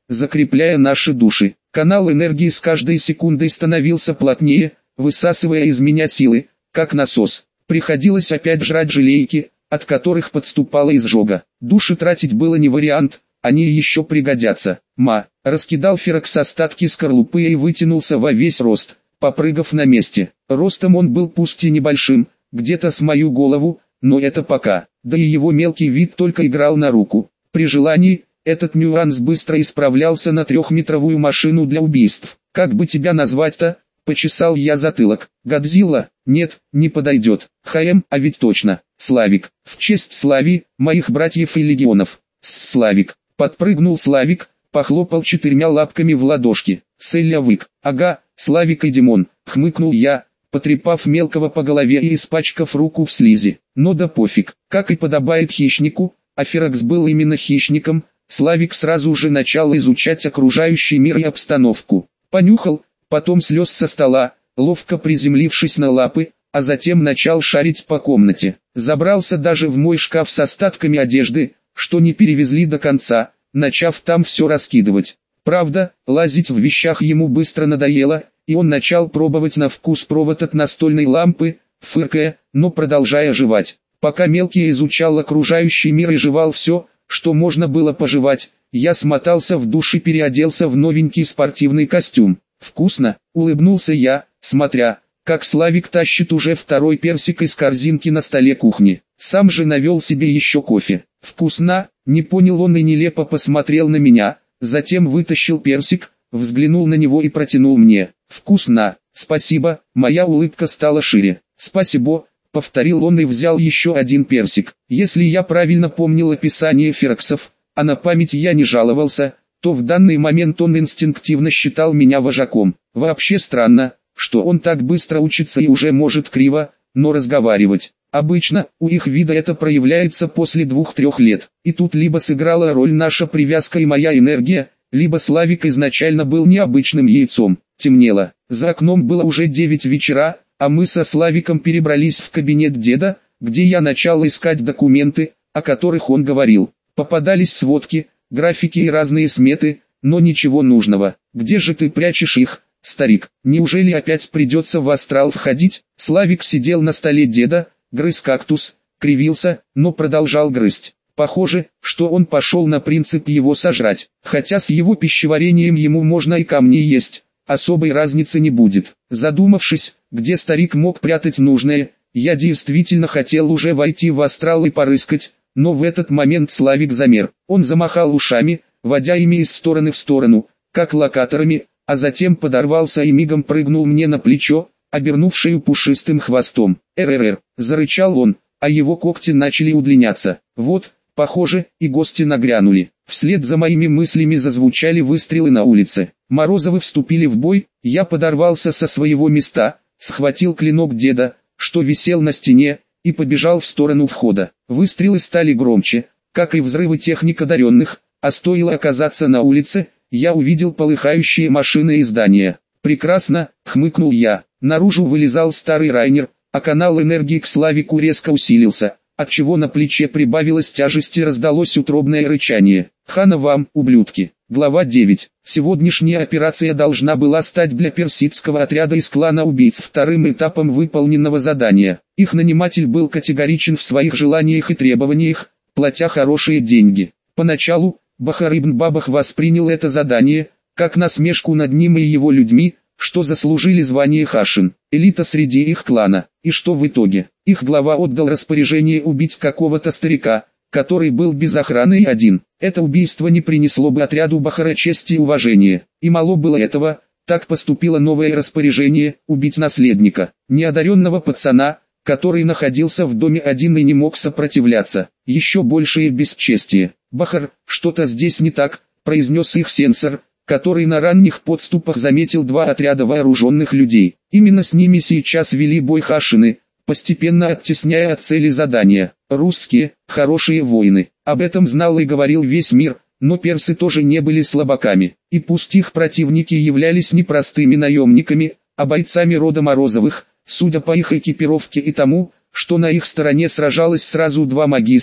закрепляя наши души. Канал энергии с каждой секундой становился плотнее, высасывая из меня силы, как насос. Приходилось опять жрать желейки, от которых подступала изжога. Души тратить было не вариант, они еще пригодятся. Раскидал Ферокс остатки скорлупы и вытянулся во весь рост, попрыгав на месте. Ростом он был пусть и небольшим, где-то с мою голову, но это пока. Да и его мелкий вид только играл на руку. При желании, этот нюанс быстро исправлялся на 3-метровую машину для убийств. Как бы тебя назвать-то? Почесал я затылок. Годзилла? Нет, не подойдет. А ведь точно. Славик. В честь Слави, моих братьев и легионов. Славик. Подпрыгнул Славик, похлопал 4 лапками в ладошки. Селявык. Ага, Славик и Димон. Хмыкнул я, потрепав мелкого по голове и испачкав руку в слизи. Но да пофиг. Как и подобает хищнику, а Ферокс был именно хищником, Славик сразу же начал изучать окружающий мир и обстановку. Понюхал, потом слез со стола, ловко приземлившись на лапы, а затем начал шарить по комнате. Забрался даже в мой шкаф с остатками одежды, что не перевезли до конца, начав там все раскидывать. Правда, лазить в вещах ему быстро надоело, и он начал пробовать на вкус провод от настольной лампы, фыркая, но продолжая жевать. Пока мелкий изучал окружающий мир и жевал все, что можно было пожевать, я смотался в душ и переоделся в новенький спортивный костюм. «Вкусно», — улыбнулся я, смотря, как Славик тащит уже второй персик из корзинки на столе кухни. Сам же навел себе еще кофе. «Вкусно», — не понял он и нелепо посмотрел на меня, затем вытащил персик, взглянул на него и протянул мне. «Вкусно, спасибо», моя улыбка стала шире. «Спасибо», — повторил он и взял еще один персик. Если я правильно помнил описание Фероксов, а на память я не жаловался, то в данный момент он инстинктивно считал меня вожаком. Вообще странно, что он так быстро учится и уже может криво, но разговаривать. Обычно, у их вида это проявляется после 2-3 лет. И тут либо сыграла роль наша привязка и моя энергия, либо Славик изначально был необычным яйцом. Темнело. За окном было уже 9 вечера, а мы со Славиком перебрались в кабинет деда, где я начал искать документы, о которых он говорил. Попадались сводки, графики и разные сметы, но ничего нужного. «Где же ты прячешь их, старик? Неужели опять придется в астрал входить?» Славик сидел на столе деда, грыз кактус, кривился, но продолжал грызть. Похоже, что он пошел на принцип его сожрать. Хотя с его пищеварением ему можно и камни есть, особой разницы не будет. Задумавшись, где старик мог прятать нужное, я действительно хотел уже войти в астрал и порыскать, но в этот момент Славик замер. Он замахал ушами, водя ими из стороны в сторону, как локаторами, а затем подорвался и мигом прыгнул мне на плечо, обернув шею пушистым хвостом. «РРР!» – зарычал он, а его когти начали удлиняться. Вот, похоже, и гости нагрянули. Вслед за моими мыслями зазвучали выстрелы на улице. Морозовы вступили в бой, я подорвался со своего места, схватил клинок деда, что висел на стене, и побежал в сторону входа. Выстрелы стали громче, как и взрывы техник одаренных, а стоило оказаться на улице, я увидел полыхающие машины и здания. «Прекрасно», — хмыкнул я. Наружу вылезал старый Райнер, а канал энергии к Славику резко усилился, отчего на плече прибавилось тяжести и раздалось утробное рычание. «Хана вам, ублюдки!» Глава 9. Сегодняшняя операция должна была стать для персидского отряда из клана убийц вторым этапом выполненного задания. Их наниматель был категоричен в своих желаниях и требованиях, платя хорошие деньги. Поначалу, Бахар ибн Бабах воспринял это задание, как насмешку над ним и его людьми, что заслужили звание Хашин, элита среди их клана, и что в итоге, их глава отдал распоряжение убить какого-то старика, который был без охраны и один. Это убийство не принесло бы отряду Бахара чести и уважения, и мало было этого, так поступило новое распоряжение – убить наследника, неодаренного пацана, который находился в доме один и не мог сопротивляться. Еще большее бесчестие. «Бахар, что-то здесь не так», – произнес их сенсор, который на ранних подступах заметил 2 отряда вооруженных людей. Именно с ними сейчас вели бой Хашины, постепенно оттесняя от цели задания. Русские, хорошие воины. Об этом знал и говорил весь мир, но персы тоже не были слабаками. И пусть их противники являлись не простыми наемниками, а бойцами рода Морозовых, судя по их экипировке и тому, что на их стороне сражалось сразу 2 магистра,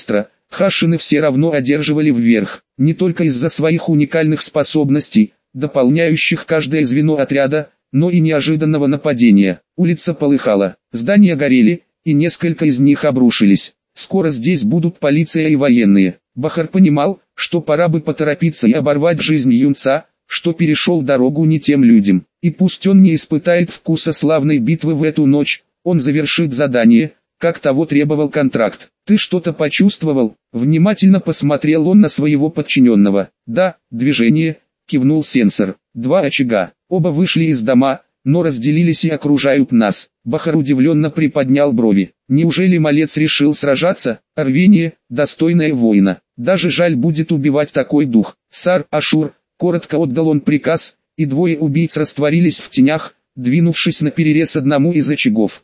Хашины все равно одерживали вверх, не только из-за своих уникальных способностей, дополняющих каждое звено отряда, но и неожиданного нападения. Улица полыхала, здания горели, и несколько из них обрушились. Скоро здесь будут полиция и военные. Бахар понимал, что пора бы поторопиться и оборвать жизнь юнца, что перешел дорогу не тем людям. И пусть он не испытает вкуса славной битвы в эту ночь, он завершит задание, как того требовал контракт. «Ты что-то почувствовал?» Внимательно посмотрел он на своего подчиненного. «Да, движение», кивнул сенсор. «Два очага, оба вышли из дома, но разделились и окружают нас». Бахар удивленно приподнял брови. Неужели малец решил сражаться? Рвение, достойное воина. Даже жаль будет убивать такой дух. «Сар, Ашур», коротко отдал он приказ, и двое убийц растворились в тенях, двинувшись наперерез одному из очагов.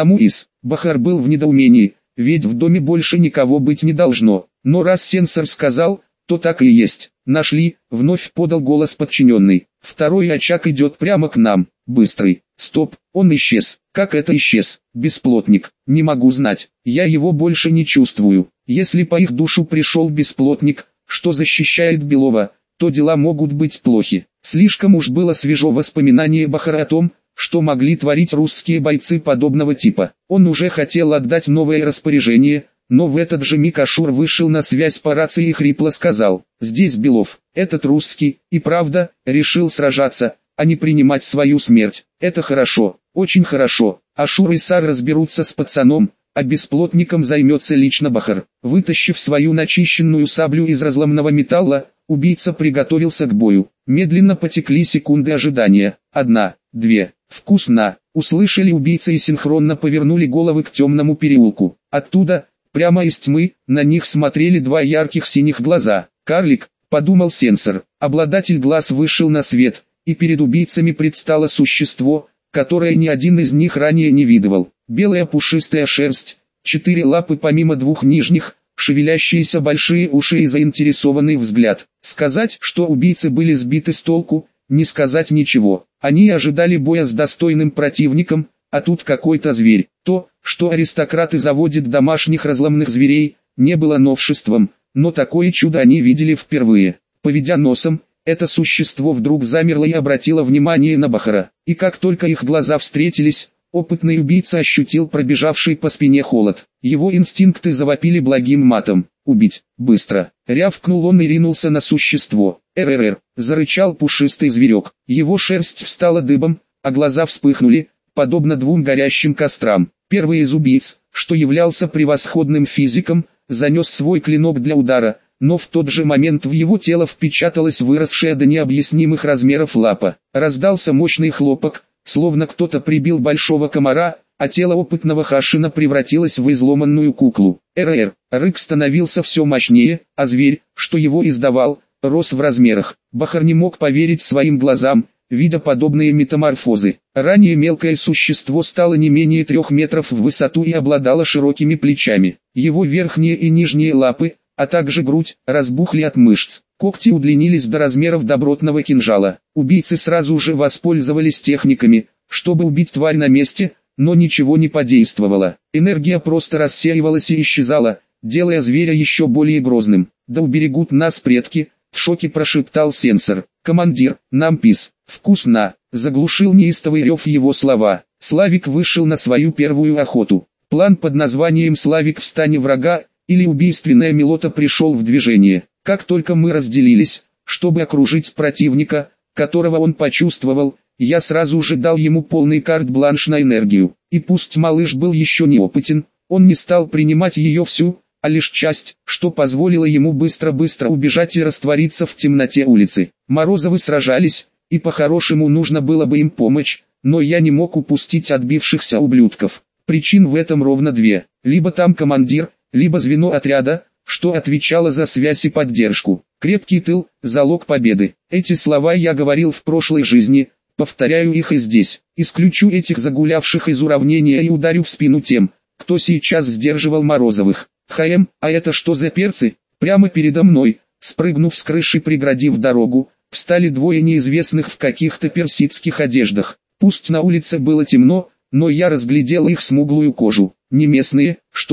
Бахар был в недоумении, ведь в доме больше никого быть не должно. Но раз сенсор сказал, то так и есть. «Нашли», вновь подал голос подчиненный. «Второй очаг идет прямо к нам. Быстрый». «Стоп, он исчез». «Как это исчез?» «Бесплотник». «Не могу знать. Я его больше не чувствую. Если по их душу пришел бесплотник, что защищает Белова, то дела могут быть плохи». Слишком уж было свежо воспоминание Бахара о том, что могли творить русские бойцы подобного типа. Он уже хотел отдать новое распоряжение, но в этот же миг Ашур вышел на связь по рации и хрипло сказал: «Здесь Белов, этот русский, и правда, решил сражаться, а не принимать свою смерть. Это хорошо, очень хорошо. Ашур и Сар разберутся с пацаном, а бесплотником займется лично Бахар». Вытащив свою начищенную саблю из разломного металла, убийца приготовился к бою. Медленно потекли секунды ожидания. 1, 2, «Вкусно!» услышали убийцы и синхронно повернули головы к темному переулку. Оттуда, прямо из тьмы, на них смотрели два ярких синих глаза. «Карлик», подумал сенсор. Обладатель глаз вышел на свет, и перед убийцами предстало существо, которое ни один из них ранее не видывал. Белая пушистая шерсть, 4 лапы помимо 2 нижних, шевелящиеся большие уши и заинтересованный взгляд. Сказать, что убийцы были сбиты с толку, не сказать ничего. Они ожидали боя с достойным противником, а тут какой-то зверь. То, что аристократы заводят домашних разломных зверей, не было новшеством, но такое чудо они видели впервые. Поведя носом, это существо вдруг замерло и обратило внимание на Бахара. И как только их глаза встретились, опытный убийца ощутил пробежавший по спине холод. Его инстинкты завопили благим матом. «Убить! Быстро!» Рявкнул он и ринулся на существо. «РРР!» зарычал пушистый зверек. Его шерсть встала дыбом, а глаза вспыхнули, подобно 2 горящим кострам. Первый из убийц, что являлся превосходным физиком, занес свой клинок для удара, но в тот же момент в его тело впечаталась выросшая до необъяснимых размеров лапа. Раздался мощный хлопок, словно кто-то прибил большого комара, а тело опытного Хашина превратилось в изломанную куклу. РР. Рык становился все мощнее, а зверь, что его издавал, рос в размерах. Бахар не мог поверить своим глазам, видя подобные метаморфозы. Ранее мелкое существо стало не менее 3 метров в высоту и обладало широкими плечами. Его верхние и нижние лапы, а также грудь, разбухли от мышц. Когти удлинились до размеров добротного кинжала. Убийцы сразу же воспользовались техниками, чтобы убить тварь на месте, но ничего не подействовало. Энергия просто рассеивалась и исчезала, делая зверя еще более грозным. «Да уберегут нас предки», — в шоке прошептал сенсор. «Командир, нам пис. Вкусно», — заглушил неистовый рев его слова. Славик вышел на свою первую охоту. План под названием «Славик в стане врага» или «Убийственная мелота» пришел в движение. Как только мы разделились, чтобы окружить противника, которого он почувствовал, я сразу же дал ему полный карт-бланш на энергию. И пусть малыш был еще неопытен, он не стал принимать ее всю, а лишь часть, что позволило ему быстро-быстро убежать и раствориться в темноте улицы. Морозовы сражались, и по-хорошему нужно было бы им помочь, но я не мог упустить отбившихся ублюдков. Причин в этом ровно 2. Либо там командир, либо звено отряда, что отвечало за связь и поддержку. Крепкий тыл – залог победы. Эти слова я говорил в прошлой жизни, повторяю их и здесь. Исключу этих загулявших из уравнения и ударю в спину тем, кто сейчас сдерживал Морозовых. А это что за перцы? Прямо передо мной, спрыгнув с крыши, преградив дорогу, встали 2 неизвестных в каких-то персидских одеждах. Пусть на улице было темно, но я разглядел их смуглую кожу. Не местные, что ли?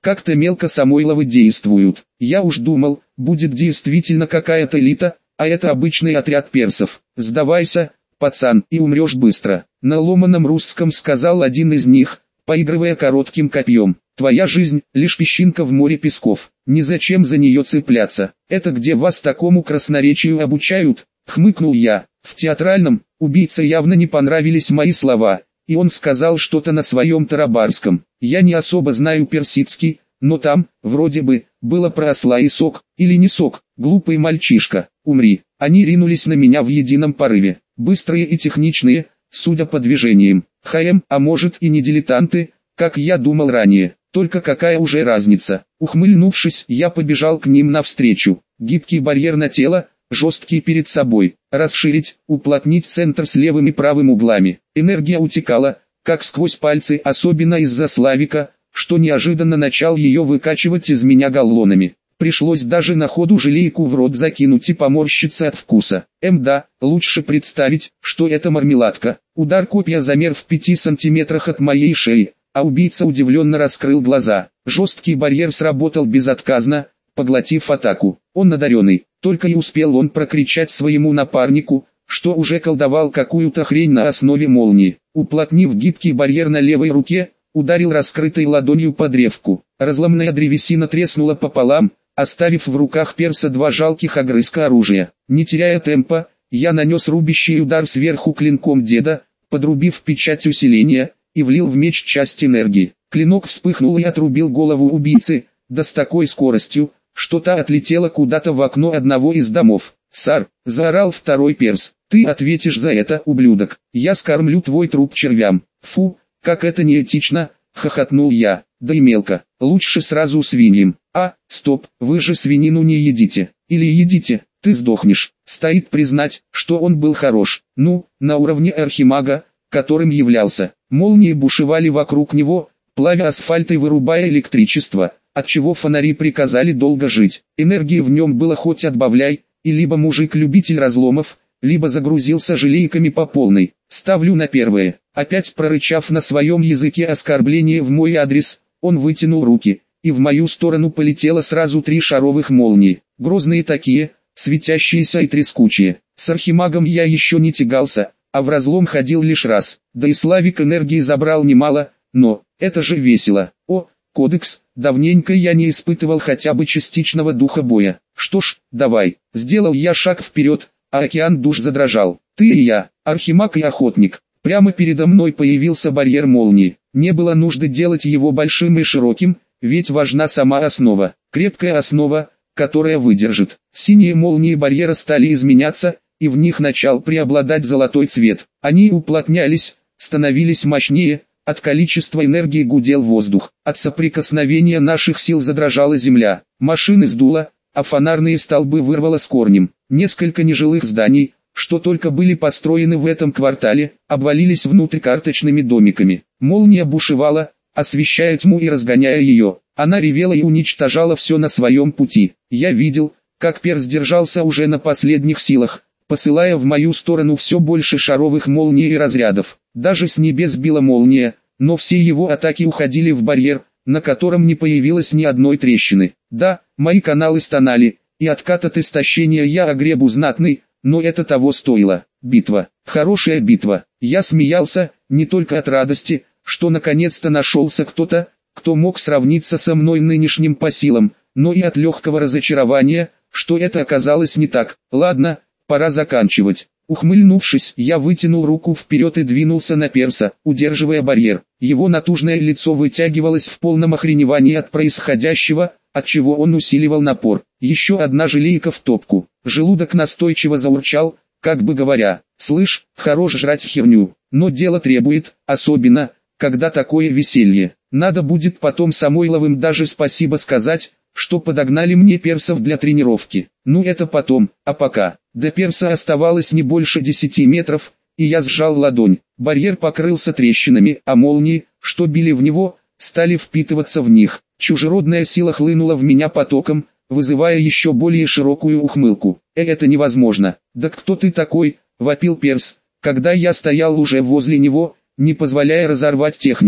Как-то мелко Самойловы действуют. Я уж думал, будет действительно какая-то элита, а это обычный отряд персов. Сдавайся, пацан, и умрешь быстро. На ломаном русском сказал один из них, поигрывая коротким копьем. Твоя жизнь — лишь песчинка в море песков. Незачем за нее цепляться. Это где вас такому красноречию обучают? Хмыкнул я. В театральном убийце явно не понравились мои слова, и он сказал что-то на своем тарабарском. Я не особо знаю персидский, но там, вроде бы, было про осла и сок, или не сок, глупый мальчишка, умри. Они ринулись на меня в едином порыве, быстрые и техничные, судя по движениям. А может и не дилетанты, как я думал ранее, только какая уже разница. Ухмыльнувшись, я побежал к ним навстречу. Гибкий барьер на тело, жесткий перед собой, расширить, уплотнить центр с левым и правым углами. Энергия утекала, как сквозь пальцы, особенно из-за Славика, что неожиданно начал ее выкачивать из меня галлонами. Пришлось даже на ходу желейку в рот закинуть и поморщиться от вкуса. Да, лучше представить, что это мармеладка. Удар копья замер в 5 сантиметрах от моей шеи, а убийца удивленно раскрыл глаза. Жесткий барьер сработал безотказно, поглотив атаку. Он одаренный, только и успел он прокричать своему напарнику, что уже колдовал какую-то хрень на основе молнии. Уплотнив гибкий барьер на левой руке, ударил раскрытой ладонью по древку. Разломная древесина треснула пополам, оставив в руках перса 2 жалких огрызка оружия. Не теряя темпа, я нанес рубящий удар сверху клинком деда, подрубив печать усиления, и влил в меч часть энергии. Клинок вспыхнул и отрубил голову убийцы, да с такой скоростью, что та отлетела куда-то в окно одного из домов. «Сар!» — заорал второй перс. «Ты ответишь за это, ублюдок! Я скормлю твой труп червям!» «Фу, как это неэтично!» — хохотнул я. «Да и мелко, лучше сразу свиньям!» Стоп, вы же свинину не едите. Или едите, ты сдохнешь!» Стоит признать, что он был хорош. Ну, на уровне архимага, которым являлся. Молнии бушевали вокруг него, плавя асфальт и вырубая электричество, отчего фонари приказали долго жить. Энергии в нем было хоть отбавляй, и либо мужик-любитель разломов, либо загрузился желейками по полной. Ставлю на первое. Опять прорычав на своем языке оскорбление в мой адрес, он вытянул руки, и в мою сторону полетело сразу 3 шаровых молнии. Грозные такие, светящиеся и трескучие. С архимагом я еще не тягался, а в разлом ходил лишь раз. Да и Славик энергии забрал немало, но это же весело. О, кодекс, давненько я не испытывал хотя бы частичного духа боя. Что ж, давай. Сделал я шаг вперед, а океан душ задрожал. Ты и я, архимаг и охотник. Прямо передо мной появился барьер молнии. Не было нужды делать его большим и широким, ведь важна сама основа. Крепкая основа, которая выдержит. Синие молнии барьера стали изменяться, и в них начал преобладать золотой цвет. Они уплотнялись, становились мощнее, от количества энергии гудел воздух. От соприкосновения наших сил задрожала земля. Машины сдуло, а фонарные столбы вырвало с корнем. Несколько нежилых зданий, что только были построены в этом квартале, обвалились внутрь карточными домиками. Молния бушевала, освещая тьму и разгоняя ее. Она ревела и уничтожала все на своем пути. Я видел, как перс держался уже на последних силах, посылая в мою сторону все больше шаровых молний и разрядов. Даже с небес била молния, но все его атаки уходили в барьер, на котором не появилось ни одной трещины. Да, мои каналы стонали, и откат от истощения я огребу знатный, но это того стоило. Битва, хорошая битва. Я смеялся, не только от радости, что наконец-то нашелся кто-то, кто мог сравниться со мной нынешним по силам, но и от легкого разочарования, что это оказалось не так. Ладно, пора заканчивать. Ухмыльнувшись, я вытянул руку вперед и двинулся на перса, удерживая барьер. Его натужное лицо вытягивалось в полном охреневании от происходящего, отчего он усиливал напор. Еще одна желейка в топку. Желудок настойчиво заурчал, как бы говоря: «Слышь, хорош жрать херню, но дело требует, особенно, когда такое веселье. Надо будет потом Самойловым даже спасибо сказать, что подогнали мне персов для тренировки. Ну это потом, а пока». До перса оставалось не больше 10 метров, и я сжал ладонь. Барьер покрылся трещинами, а молнии, что били в него, стали впитываться в них. Чужеродная сила хлынула в меня потоком, вызывая еще более широкую ухмылку. «Это невозможно!» «Да кто ты такой?» — вопил перс, когда я стоял уже возле него, не позволяя разорвать технику.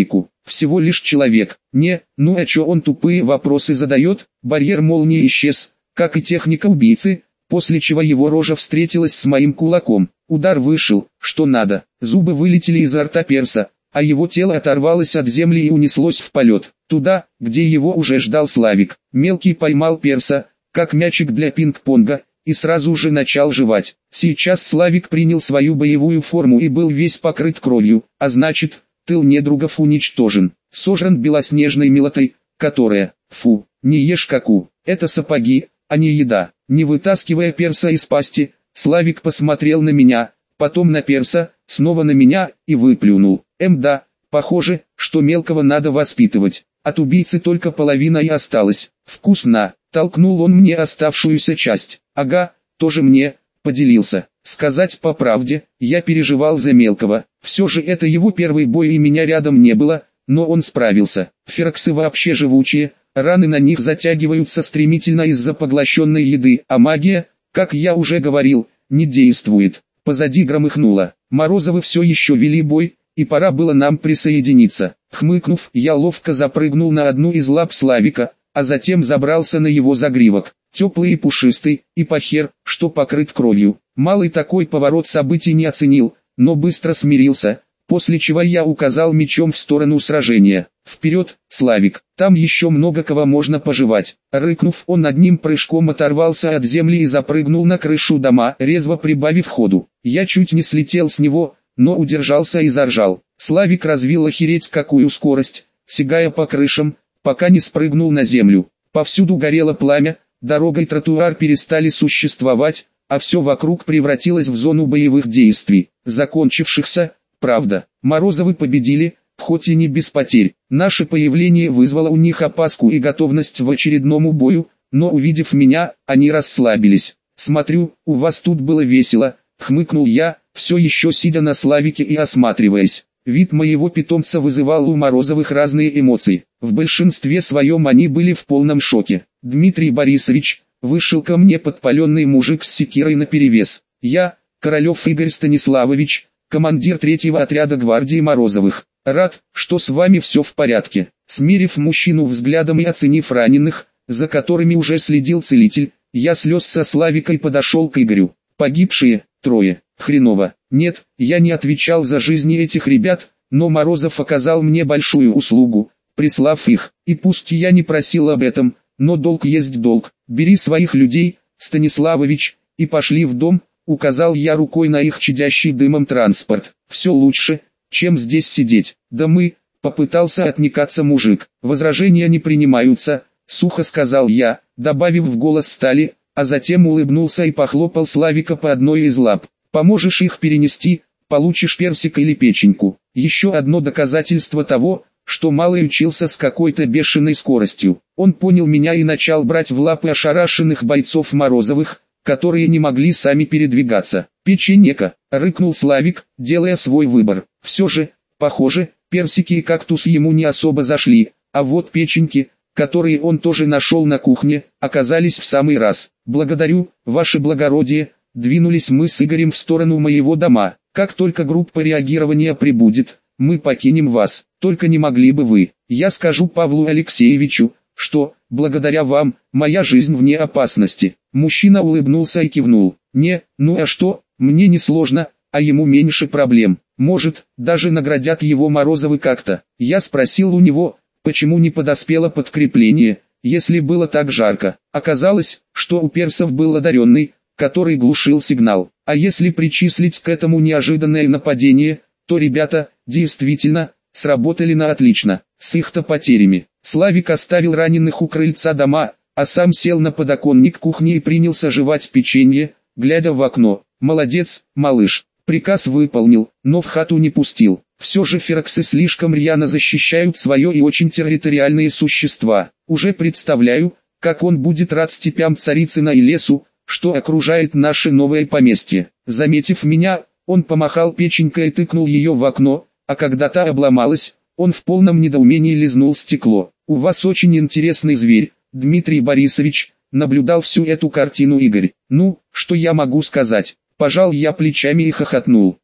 всего лишь человек. Не, ну а чё он тупые вопросы задает? Барьер молнии исчез, как и техника убийцы, после чего его рожа встретилась с моим кулаком. Удар вышел, что надо, зубы вылетели изо рта перса, а его тело оторвалось от земли и унеслось в полет, туда, где его уже ждал Славик. Мелкий поймал перса, как мячик для пинг-понга, и сразу же начал жевать. Сейчас Славик принял свою боевую форму и был весь покрыт кровью, а значит, тыл недругов уничтожен, сожран белоснежной милотой, которая, фу, не ешь каку, это сапоги, а не еда. Не вытаскивая перса из пасти, Славик посмотрел на меня, потом на перса, снова на меня, и выплюнул. Да, похоже, что мелкого надо воспитывать. От убийцы только половина и осталась. Вкусно, толкнул он мне оставшуюся часть. Ага, тоже мне, поделился. Сказать по правде, я переживал за мелкого. Все же это его первый бой и меня рядом не было, но он справился. Фероксы вообще живучие, раны на них затягиваются стремительно из-за поглощенной еды, а магия, как я уже говорил, не действует. Позади громыхнуло. Морозовы все еще вели бой, и пора было нам присоединиться. Хмыкнув, я ловко запрыгнул на одну из лап Славика, а затем забрался на его загривок. Теплый и пушистый, и похер, что покрыт кровью. Малый такой поворот событий не оценил, но быстро смирился, после чего я указал мечом в сторону сражения. «Вперед, Славик, там еще много кого можно пожевать». Рыкнув, он одним прыжком оторвался от земли и запрыгнул на крышу дома, резво прибавив ходу. Я чуть не слетел с него, но удержался и заржал. Славик развил охереть какую скорость, сигая по крышам, пока не спрыгнул на землю. Повсюду горело пламя, дорога и тротуар перестали существовать, а все вокруг превратилось в зону боевых действий, закончившихся, правда. Морозовы победили, хоть и не без потерь. Наше появление вызвало у них опаску и готовность в очередному бою, но увидев меня, они расслабились. «Смотрю, у вас тут было весело», — хмыкнул я, все еще сидя на Славике и осматриваясь. Вид моего питомца вызывал у Морозовых разные эмоции. В большинстве своем они были в полном шоке. «Дмитрий Борисович», вышел ко мне подпаленный мужик с секирой наперевес. «Я, Королев Игорь Станиславович, командир 3-го отряда гвардии Морозовых. Рад, что с вами все в порядке». Смирив мужчину взглядом и оценив раненых, за которыми уже следил целитель, я слез со Славика и подошел к Игорю. «Погибшие, 3. Хреново. Нет, я не отвечал за жизни этих ребят, но Морозов оказал мне большую услугу, прислав их. И пусть я не просил об этом, но долг есть долг. Бери своих людей, Станиславович, и пошли в дом», указал я рукой на их чадящий дымом транспорт. «Все лучше, чем здесь сидеть». «Да мы», попытался отнекаться мужик. «Возражения не принимаются», сухо сказал я, добавив в голос стали, а затем улыбнулся и похлопал Славика по одной из лап. «Поможешь их перенести, получишь персик или печеньку». Еще одно доказательство того, что малый учился с какой-то бешеной скоростью. Он понял меня и начал брать в лапы ошарашенных бойцов Морозовых, которые не могли сами передвигаться. «Печенека», рыкнул Славик, делая свой выбор. Все же, похоже, персики и кактус ему не особо зашли, а вот печеньки, которые он тоже нашел на кухне, оказались в самый раз. «Благодарю, ваше благородие», двинулись мы с Игорем в сторону моего дома. «Как только группа реагирования прибудет, мы покинем вас, только не могли бы вы». Я скажу Павлу Алексеевичу, что, благодаря вам, моя жизнь вне опасности. Мужчина улыбнулся и кивнул. «Не, ну а что, мне не сложно, а ему меньше проблем. Может, даже наградят его Морозовы как-то». Я спросил у него, почему не подоспело подкрепление, если было так жарко. Оказалось, что у персов был одаренный, который глушил сигнал. А если причислить к этому неожиданное нападение, то ребята, действительно, сработали на отлично, с их-то потерями. Славик оставил раненых у крыльца дома, а сам сел на подоконник кухни и принялся жевать печенье, глядя в окно. «Молодец, малыш». Приказ выполнил, но в хату не пустил. Все же фероксы слишком рьяно защищают свое и очень территориальные существа. Уже представляю, как он будет рад степям Царицына и лесу, что окружает наше новое поместье. Заметив меня, он помахал печенькой и тыкнул ее в окно, а когда та обломалась, он в полном недоумении лизнул стекло. «У вас очень интересный зверь, Дмитрий Борисович», наблюдал всю эту картину Игорь. «Ну, что я могу сказать?» Пожал я плечами и хохотнул.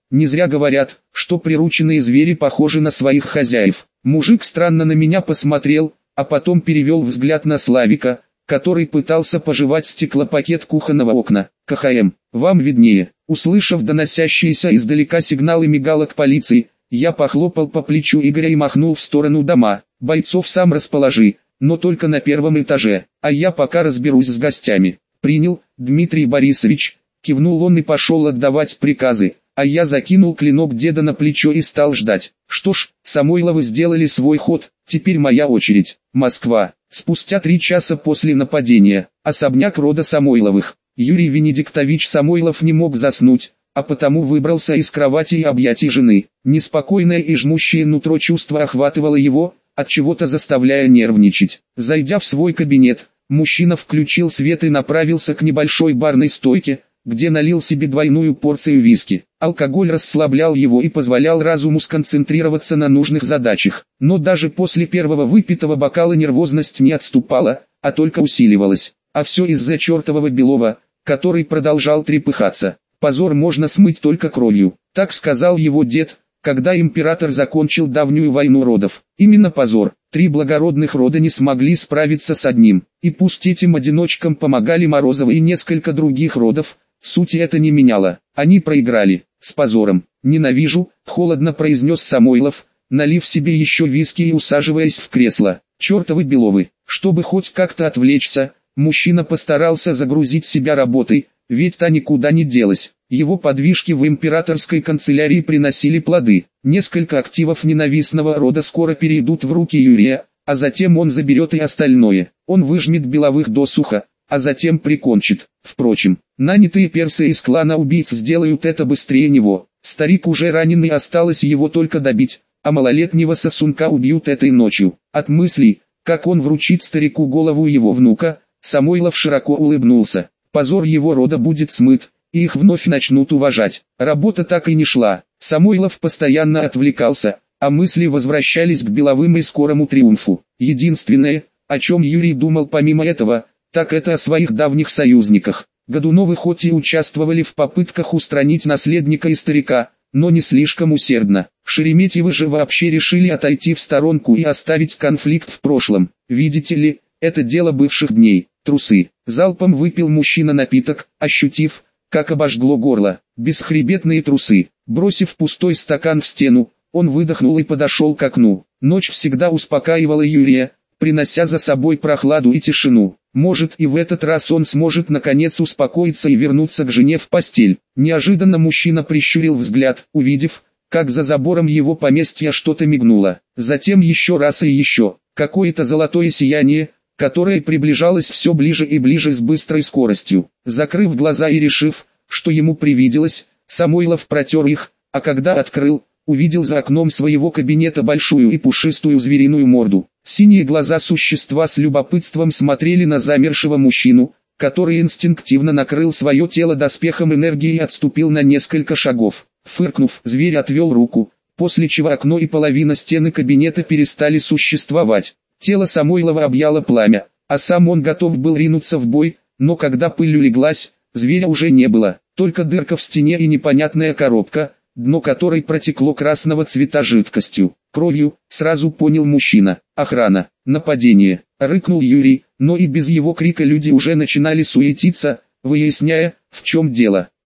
Не зря говорят, что прирученные звери похожи на своих хозяев. Мужик странно на меня посмотрел, а потом перевел взгляд на Славика, который пытался пожевать стеклопакет кухонного окна. КХМ, вам виднее. Услышав доносящиеся издалека сигналы мигалок полиции, я похлопал по плечу Игоря и махнул в сторону дома. Бойцов сам расположи, но только на первом этаже, а я пока разберусь с гостями. Принял, Дмитрий Борисович, кивнул он и пошел отдавать приказы, а я закинул клинок деда на плечо и стал ждать. Что ж, Самойловы сделали свой ход, теперь моя очередь. Москва. Спустя 3 часа после нападения, особняк рода Самойловых. Юрий Венедиктович Самойлов не мог заснуть, а потому выбрался из кровати и объятий жены. Неспокойное и жмущее нутро чувство охватывало его, от чего-то заставляя нервничать. Зайдя в свой кабинет, мужчина включил свет и направился к небольшой барной стойке, где налил себе 2 порцию виски. Алкоголь расслаблял его и позволял разуму сконцентрироваться на нужных задачах. Но даже после первого выпитого бокала нервозность не отступала, а только усиливалась. А все из-за чертового Белова, который продолжал трепыхаться. Позор можно смыть только кровью, так сказал его дед, когда император закончил давнюю войну родов. Именно позор. 3 благородных рода не смогли справиться с одним. И пусть этим одиночкам помогали Морозовы и несколько других родов, сути это не меняло. Они проиграли. С позором. Ненавижу, холодно произнес Самойлов, налив себе еще виски и усаживаясь в кресло. Чертовы Беловы. Чтобы хоть как-то отвлечься, мужчина постарался загрузить себя работой, ведь та никуда не делась. Его подвижки в императорской канцелярии приносили плоды. Несколько активов ненавистного рода скоро перейдут в руки Юрия, а затем он заберет и остальное. Он выжмет Беловых досуха, а затем прикончит. Впрочем, нанятые персы из клана убийц сделают это быстрее него. Старик уже раненый, осталось его только добить, а малолетнего сосунка убьют этой ночью. От мыслей, как он вручит старику голову его внука, Самойлов широко улыбнулся. Позор его рода будет смыт, и их вновь начнут уважать. Работа так и не шла. Самойлов постоянно отвлекался, а мысли возвращались к Беловым и скорому триумфу. Единственное, о чем Юрий думал помимо этого, так это о своих давних союзниках. Годуновы хоть и участвовали в попытках устранить наследника и старика, но не слишком усердно. Шереметьевы же вообще решили отойти в сторонку и оставить конфликт в прошлом. Видите ли, это дело бывших дней. Трусы. Залпом выпил мужчина напиток, ощутив, как обожгло горло. Бесхребетные трусы. Бросив пустой стакан в стену, он выдохнул и подошел к окну. Ночь всегда успокаивала Юрия, принося за собой прохладу и тишину. Может, и в этот раз он сможет наконец успокоиться и вернуться к жене в постель. Неожиданно мужчина прищурил взгляд, увидев, как за забором его поместья что-то мигнуло. Затем еще раз и еще. Какое-то золотое сияние, которое приближалось все ближе и ближе с быстрой скоростью. Закрыв глаза и решив, что ему привиделось, Самойлов протер их, а когда открыл, увидел за окном своего кабинета большую и пушистую звериную морду. Синие глаза существа с любопытством смотрели на замершего мужчину, который инстинктивно накрыл свое тело доспехом энергии и отступил на несколько шагов. Фыркнув, зверь отвел руку, после чего окно и половина стены кабинета перестали существовать. Тело Самойлова объяло пламя, а сам он готов был ринуться в бой, но когда пыль улеглась, зверя уже не было, только дырка в стене и непонятная коробка, дно которой протекло красного цвета жидкостью. Кровью, сразу понял мужчина. Охрана, нападение, рыкнул Юрий, но и без его крика люди уже начинали суетиться, выясняя, в чем дело.